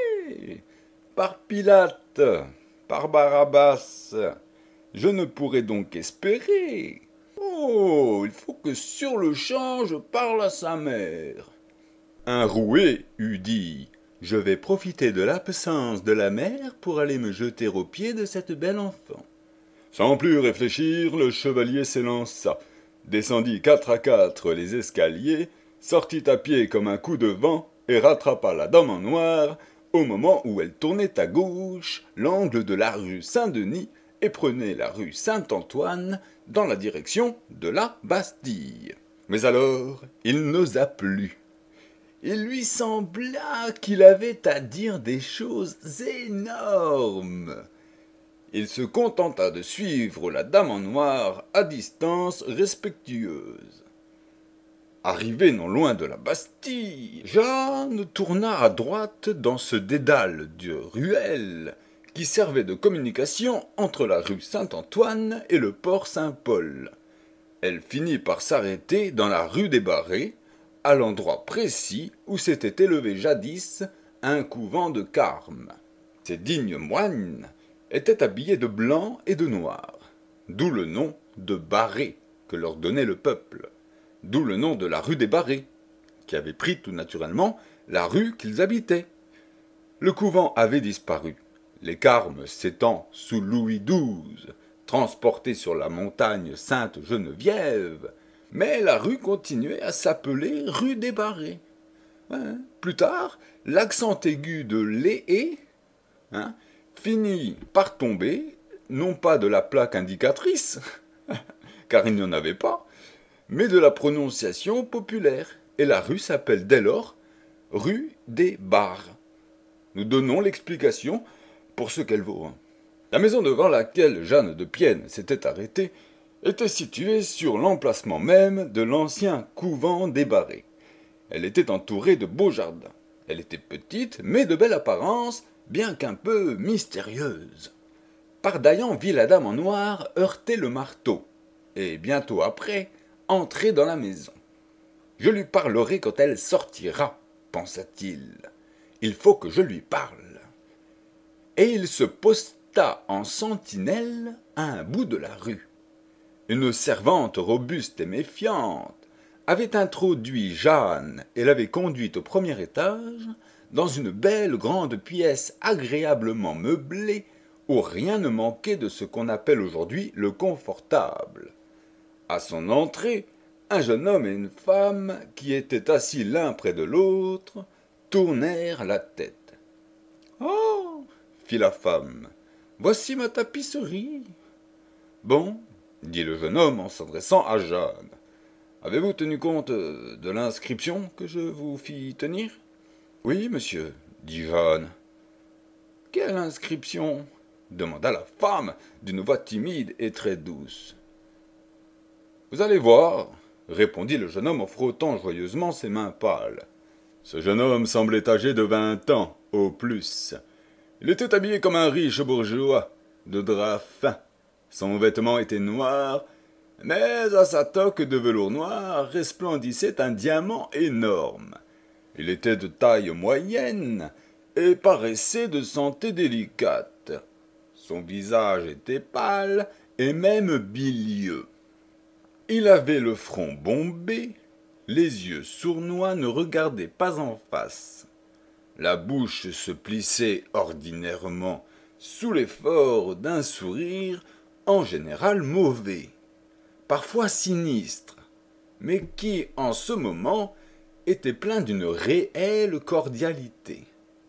Par Pilate, par Barabbas, je ne pourrais donc espérer. Oh, il faut que sur le champ je parle à sa mère. Un roué eût dit « Je vais profiter de l'absence de la mère pour aller me jeter aux pieds de cette belle enfant. » Sans plus réfléchir, le chevalier s'élança, descendit quatre à quatre les escaliers, sortit à pied comme un coup de vent et rattrapa la dame en noir au moment où elle tournait à gauche l'angle de la rue Saint-Denis et prenait la rue Saint-Antoine dans la direction de la Bastille. Mais alors, il n'osa plus. Il lui sembla qu'il avait à dire des choses énormes. Il se contenta de suivre la dame en noir à distance respectueuse. Arrivé non loin de la Bastille, Jeanne tourna à droite dans ce dédale de ruelles qui servait de communication entre la rue Saint-Antoine et le port Saint-Paul. Elle finit par s'arrêter dans la rue des Barrés, à l'endroit précis où s'était élevé jadis un couvent de carmes. Ces dignes moines étaient habillés de blanc et de noir, d'où le nom de Barrés que leur donnait le peuple, d'où le nom de la rue des Barrés, qui avait pris tout naturellement la rue qu'ils habitaient. Le couvent avait disparu. Les Carmes s'étant sous Louis douze, transportés sur la montagne Sainte-Geneviève, mais la rue continuait à s'appeler rue des Barrés. Hein. Plus tard, l'accent aigu de l'é hein, finit par tomber, non pas de la plaque indicatrice, car il n'y en avait pas, mais de la prononciation populaire, et la rue s'appelle dès lors rue des Barres. Nous donnons l'explication pour ce qu'elle vaut. La maison devant laquelle Jeanne de Pienne s'était arrêtée était située sur l'emplacement même de l'ancien couvent des Barrés. Elle était entourée de beaux jardins. Elle était petite, mais de belle apparence, bien qu'un peu mystérieuse. Pardaillan vit la dame en noir heurter le marteau, et bientôt après, entrer dans la maison. « Je lui parlerai quand elle sortira, pensa-t-il. Il faut que je lui parle. » Et il se posta en sentinelle à un bout de la rue. Une servante robuste et méfiante avait introduit Jeanne et l'avait conduite au premier étage, dans une belle grande pièce agréablement meublée, où rien ne manquait de ce qu'on appelle aujourd'hui le confortable. À son entrée, un jeune homme et une femme, qui étaient assis l'un près de l'autre, tournèrent la tête. « Oh !» fit la femme, « voici ma tapisserie. »« Bon, » dit le jeune homme en s'adressant à Jeanne. « Avez-vous tenu compte de l'inscription que je vous fis tenir ?»« Oui, monsieur, » dit Jeanne. « Quelle inscription ?» demanda la femme d'une voix timide et très douce. « Vous allez voir, » répondit le jeune homme en frottant joyeusement ses mains pâles. Ce jeune homme semblait âgé de vingt ans, au plus. Il était habillé comme un riche bourgeois, de drap fin. Son vêtement était noir, mais à sa toque de velours noir resplendissait un diamant énorme. Il était de taille moyenne et paraissait de santé délicate. Son visage était pâle et même bilieux. Il avait le front bombé, les yeux sournois ne regardaient pas en face. La bouche se plissait ordinairement sous l'effort d'un sourire en général mauvais, parfois sinistre, mais qui, en ce moment, était plein d'une réelle cordialité.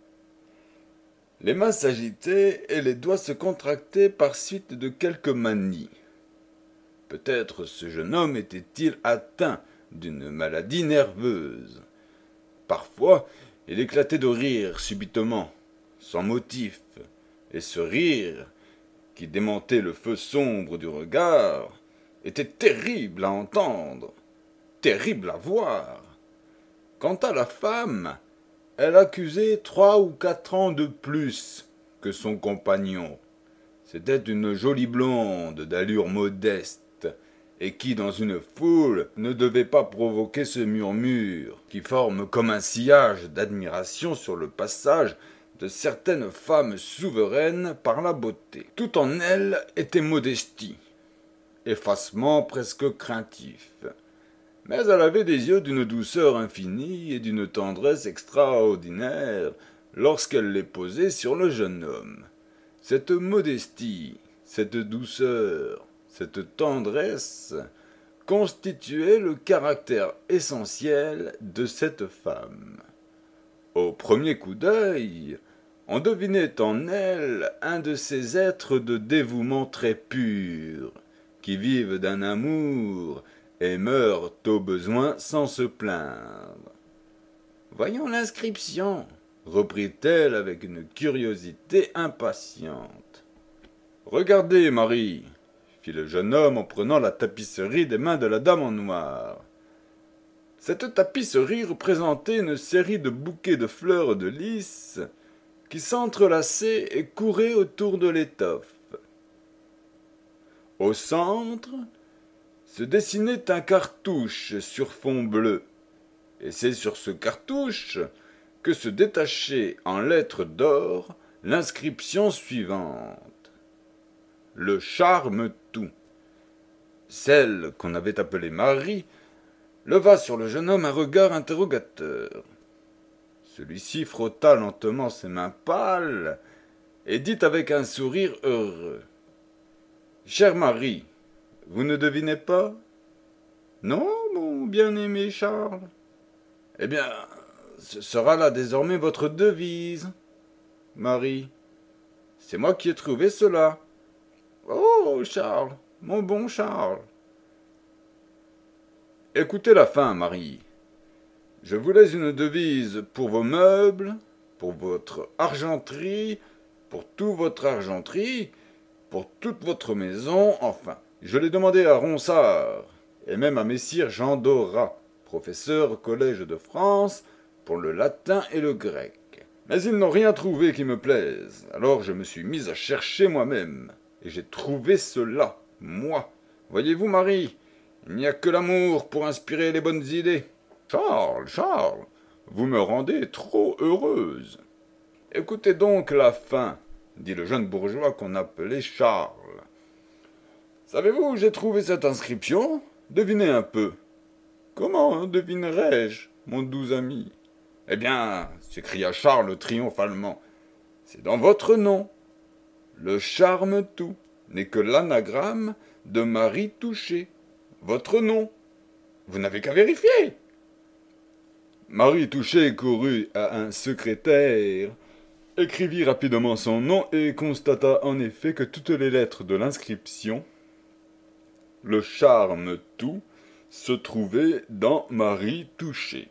Les mains s'agitaient et les doigts se contractaient par suite de quelque manie. Peut-être ce jeune homme était-il atteint d'une maladie nerveuse. Parfois, il éclatait de rire subitement, sans motif, et ce rire, qui démentait le feu sombre du regard, était terrible à entendre, terrible à voir. Quant à la femme, elle accusait trois ou quatre ans de plus que son compagnon. C'était une jolie blonde d'allure modeste, et qui, dans une foule, ne devait pas provoquer ce murmure, qui forme comme un sillage d'admiration sur le passage de certaines femmes souveraines par la beauté. Tout en elle était modestie, effacement presque craintif. Mais elle avait des yeux d'une douceur infinie et d'une tendresse extraordinaire lorsqu'elle les posait sur le jeune homme. Cette modestie, cette douceur, cette tendresse constituaient le caractère essentiel de cette femme. Au premier coup d'œil, on devinait en elle un de ces êtres de dévouement très pur, qui vivent d'un amour et meurent au besoin sans se plaindre. « Voyons l'inscription, » reprit-elle avec une curiosité impatiente. « Regardez, Marie, » fit le jeune homme en prenant la tapisserie des mains de la dame en noir. Cette tapisserie représentait une série de bouquets de fleurs de lys qui s'entrelaçaient et couraient autour de l'étoffe. Au centre se dessinait un cartouche sur fond bleu, et c'est sur ce cartouche que se détachait en lettres d'or l'inscription suivante. Le charme tout. Celle qu'on avait appelée Marie leva sur le jeune homme un regard interrogateur. Celui-ci frotta lentement ses mains pâles et dit avec un sourire heureux. Chère Marie, vous ne devinez pas? Non, mon bien-aimé Charles? Eh bien, ce sera là désormais votre devise. Marie, c'est moi qui ai trouvé cela. Oh, Charles, mon bon Charles. Écoutez la fin, Marie. Je voulais une devise pour vos meubles, pour votre argenterie, pour toute votre argenterie, pour toute votre maison, enfin. Je l'ai demandé à Ronsard, et même à messire Jean Dorat, professeur au Collège de France, pour le latin et le grec. Mais ils n'ont rien trouvé qui me plaise, alors je me suis mis à chercher moi-même, et j'ai trouvé cela, moi. Voyez-vous, Marie, il n'y a que l'amour pour inspirer les bonnes idées. Charles, Charles, vous me rendez trop heureuse. Écoutez donc la fin, dit le jeune bourgeois qu'on appelait Charles. Savez-vous où j'ai trouvé cette inscription? Devinez un peu. Comment devinerais-je, mon doux ami? Eh bien, s'écria Charles triomphalement, c'est dans votre nom. Le charme tout n'est que l'anagramme de Marie Touchet. Votre nom. Vous n'avez qu'à vérifier. Marie Touchet courut à un secrétaire, écrivit rapidement son nom et constata en effet que toutes les lettres de l'inscription, le charme tout, se trouvaient dans Marie Touchet.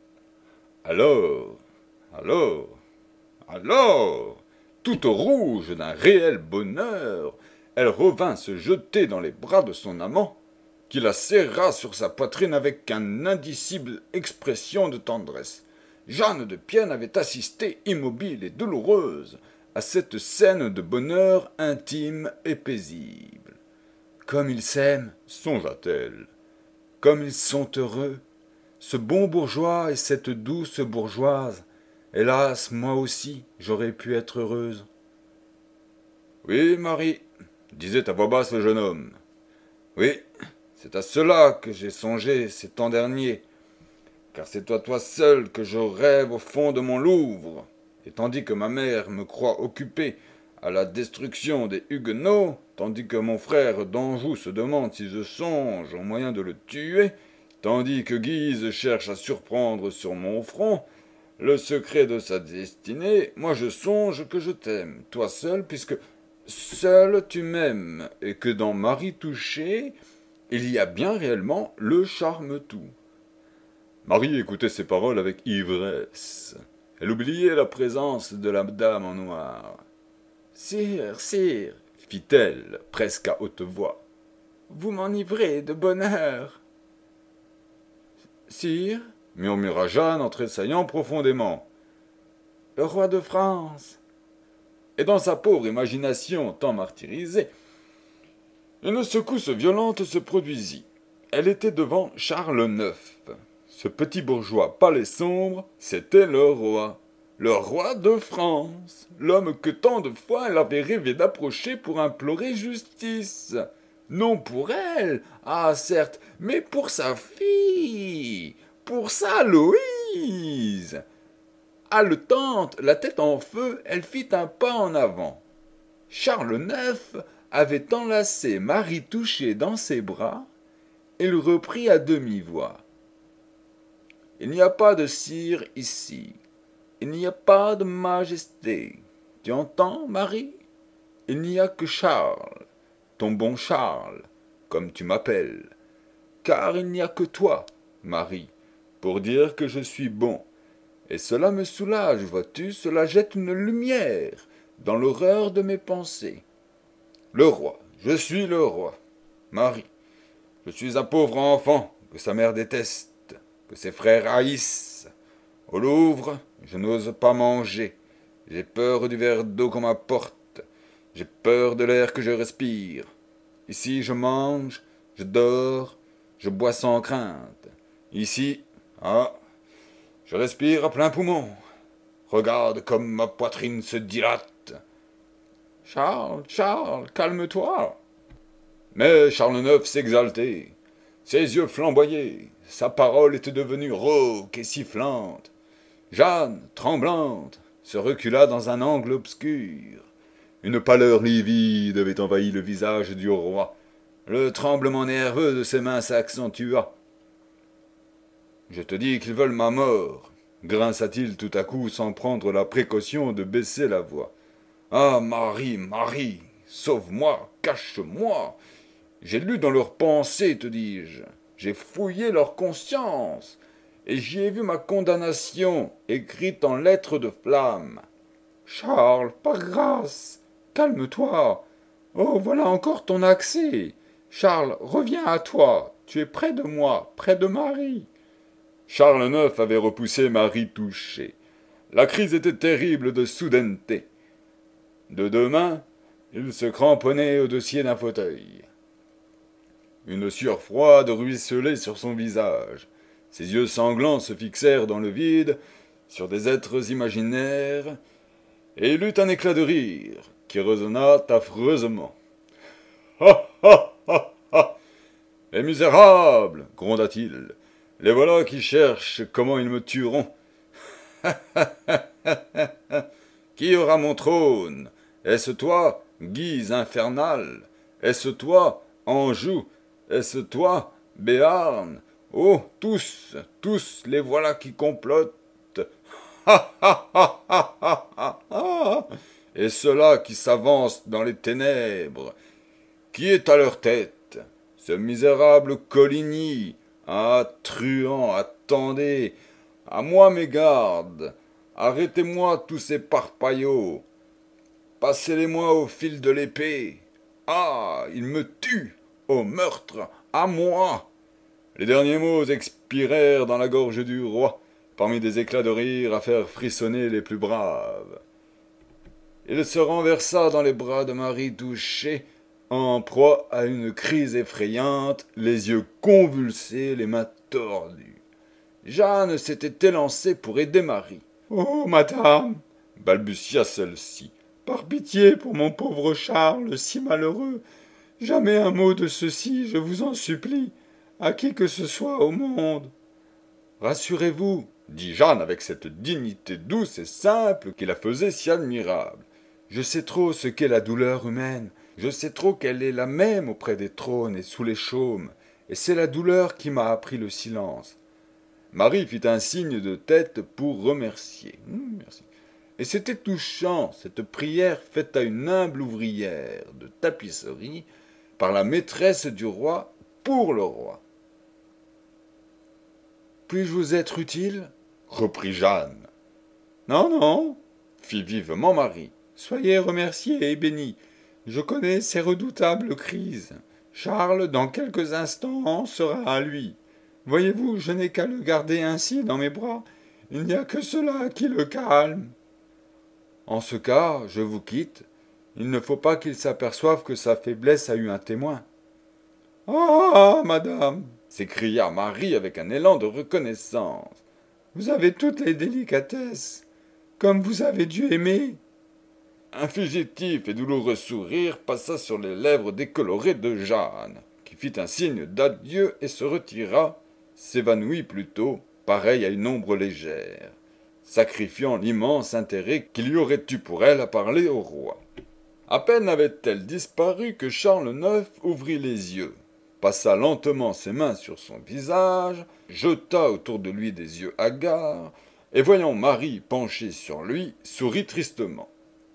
Alors, alors, alors, toute rouge d'un réel bonheur, elle revint se jeter dans les bras de son amant, qui la serra sur sa poitrine avec une indicible expression de tendresse. Jeanne de Pienne avait assisté, immobile et douloureuse, à cette scène de bonheur intime et paisible. Comme ils s'aiment, songea-t-elle, comme ils sont heureux, ce bon bourgeois et cette douce bourgeoise. Hélas, moi aussi, j'aurais pu être heureuse. Oui, Marie, disait à voix basse le jeune homme. Oui, c'est à cela que j'ai songé ces temps derniers, car c'est à toi seul que je rêve au fond de mon Louvre, et tandis que ma mère me croit occupé à la destruction des Huguenots, tandis que mon frère d'Anjou se demande si je songe au moyen de le tuer, tandis que Guise cherche à surprendre sur mon front le secret de sa destinée, moi je songe que je t'aime, toi seul, puisque seul tu m'aimes, et que dans Marie Touchet, il y a bien réellement le charme tout. Marie écoutait ces paroles avec ivresse. Elle oubliait la présence de la dame en noir. « Sire, sire, fit-elle, presque à haute voix, vous m'enivrez de bonheur. »« Sire, murmura Jeanne en tressaillant profondément. Le roi de France. » Et dans sa pauvre imagination tant martyrisée, une secousse violente se produisit. Elle était devant Charles neuf. Ce petit bourgeois pâle et sombre, c'était le roi. Le roi de France, l'homme que tant de fois elle avait rêvé d'approcher pour implorer justice. Non pour elle, ah certes, mais pour sa fille, pour sa Louise. Haletante, la tête en feu, elle fit un pas en avant. Charles neuf avait enlacé Marie Touchet dans ses bras, et il reprit à demi-voix. « Il n'y a pas de cire ici. Il n'y a pas de majesté. Tu entends, Marie? Il n'y a que Charles, ton bon Charles, comme tu m'appelles. Car il n'y a que toi, Marie, pour dire que je suis bon. Et cela me soulage, vois-tu, cela jette une lumière dans l'horreur de mes pensées. Le roi, je suis le roi. Marie, je suis un pauvre enfant que sa mère déteste, que ses frères haïssent. Au Louvre, je n'ose pas manger. J'ai peur du verre d'eau qu'on m'apporte. J'ai peur de l'air que je respire. Ici, je mange, je dors, je bois sans crainte. Ici, ah, je respire à plein poumon. Regarde comme ma poitrine se dilate. Charles, Charles, calme-toi. Mais Charles neuf s'exaltait. Ses yeux flamboyaient. Sa parole était devenue rauque et sifflante. Jeanne, tremblante, se recula dans un angle obscur. Une pâleur livide avait envahi le visage du roi. Le tremblement nerveux de ses mains s'accentua. « Je te dis qu'ils veulent ma mort !» grinça-t-il tout à coup sans prendre la précaution de baisser la voix. « Ah, Marie, Marie, sauve-moi, cache-moi ! J'ai lu dans leurs pensées, te dis-je. J'ai fouillé leur conscience, et j'y ai vu ma condamnation, écrite en lettres de flamme. Charles, par grâce, calme-toi. Oh, voilà encore ton accès. Charles, reviens à toi. Tu es près de moi, près de Marie. » Charles neuf avait repoussé Marie touchée. La crise était terrible de soudaineté. De deux mains, il se cramponnait au dossier d'un fauteuil. Une sueur froide ruisselait sur son visage. Ses yeux sanglants se fixèrent dans le vide, sur des êtres imaginaires, et il eut un éclat de rire qui résonna affreusement. « Ha ha ha ha ! Les misérables !» gronda-t-il. « Les voilà qui cherchent comment ils me tueront. Qui aura mon trône? Est-ce toi, Guise infernale? Est-ce toi, Anjou? Est-ce toi, Béarn? Oh, tous, tous, les voilà qui complotent. Ha ha ha ha ha ha ha! Et ceux-là qui s'avancent dans les ténèbres. Qui est à leur tête? Ce misérable Coligny. Ah, truands, attendez! À moi mes gardes! Arrêtez-moi tous ces parpaillots! Passez-les-moi au fil de l'épée! Ah! Ils me tuent! Au meurtre! À moi! » Les derniers mots expirèrent dans la gorge du roi, parmi des éclats de rire à faire frissonner les plus braves. Il se renversa dans les bras de Marie touchée, en proie à une crise effrayante, les yeux convulsés, les mains tordues. Jeanne s'était élancée pour aider Marie. « Oh, madame !» balbutia celle-ci. « Par pitié pour mon pauvre Charles, si malheureux. Jamais un mot de ceci, je vous en supplie, à qui que ce soit au monde. »« Rassurez-vous, » dit Jeanne avec cette dignité douce et simple qui la faisait si admirable. « Je sais trop ce qu'est la douleur humaine. Je sais trop qu'elle est la même auprès des trônes et sous les chaumes, et c'est la douleur qui m'a appris le silence. » Marie fit un signe de tête pour remercier. Mmh, merci. Et c'était touchant, cette prière faite à une humble ouvrière de tapisserie par la maîtresse du roi pour le roi. « Puis-je vous être utile ?» reprit Jeanne. « Non, non, » fit vivement Marie. « Soyez remerciés et bénis. Je connais ces redoutables crises. Charles, dans quelques instants, sera à lui. Voyez-vous, je n'ai qu'à le garder ainsi dans mes bras. Il n'y a que cela qui le calme. En ce cas, je vous quitte. Il ne faut pas qu'il s'aperçoive que sa faiblesse a eu un témoin. »« Ah, madame !» s'écria Marie avec un élan de reconnaissance. « Vous avez toutes les délicatesses, comme vous avez dû aimer. » Un fugitif et douloureux sourire passa sur les lèvres décolorées de Jeanne, qui fit un signe d'adieu et se retira, s'évanouit plutôt, pareil à une ombre légère, sacrifiant l'immense intérêt qu'il y aurait eu pour elle à parler au roi. À peine avait-elle disparu que Charles neuf ouvrit les yeux, passa lentement ses mains sur son visage, jeta autour de lui des yeux hagards, et voyant Marie penchée sur lui, sourit tristement.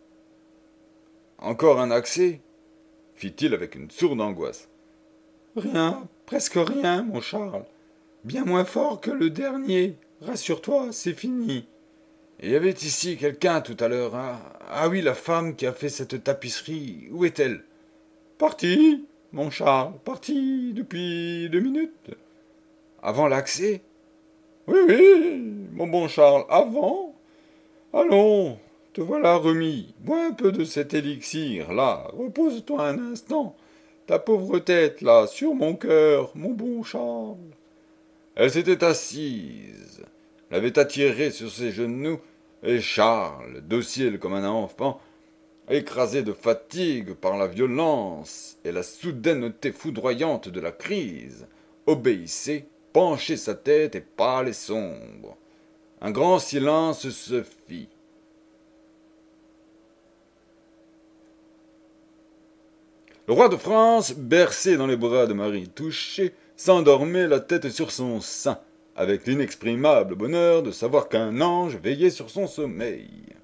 « Encore un accès ?» fit-il avec une sourde angoisse. « Rien, presque rien, mon Charles. Bien moins fort que le dernier. Rassure-toi, c'est fini. » « Il y avait ici quelqu'un tout à l'heure. Hein ah oui, la femme qui a fait cette tapisserie. Où est-elle ?»« Partie, mon Charles, partie depuis deux minutes. »« Avant l'accès ?»« Oui, oui, mon bon Charles, avant. Allons, te voilà remis. Bois un peu de cet élixir, là. Repose-toi un instant. Ta pauvre tête, là, sur mon cœur, mon bon Charles. » Elle s'était assise, l'avait attiré sur ses genoux, et Charles, docile comme un enfant, écrasé de fatigue par la violence et la soudaineté foudroyante de la crise, obéissait, penchait sa tête et pâle et sombre. Un grand silence se fit. Le roi de France, bercé dans les bras de Marie touchée, s'endormait la tête sur son sein, avec l'inexprimable bonheur de savoir qu'un ange veillait sur son sommeil.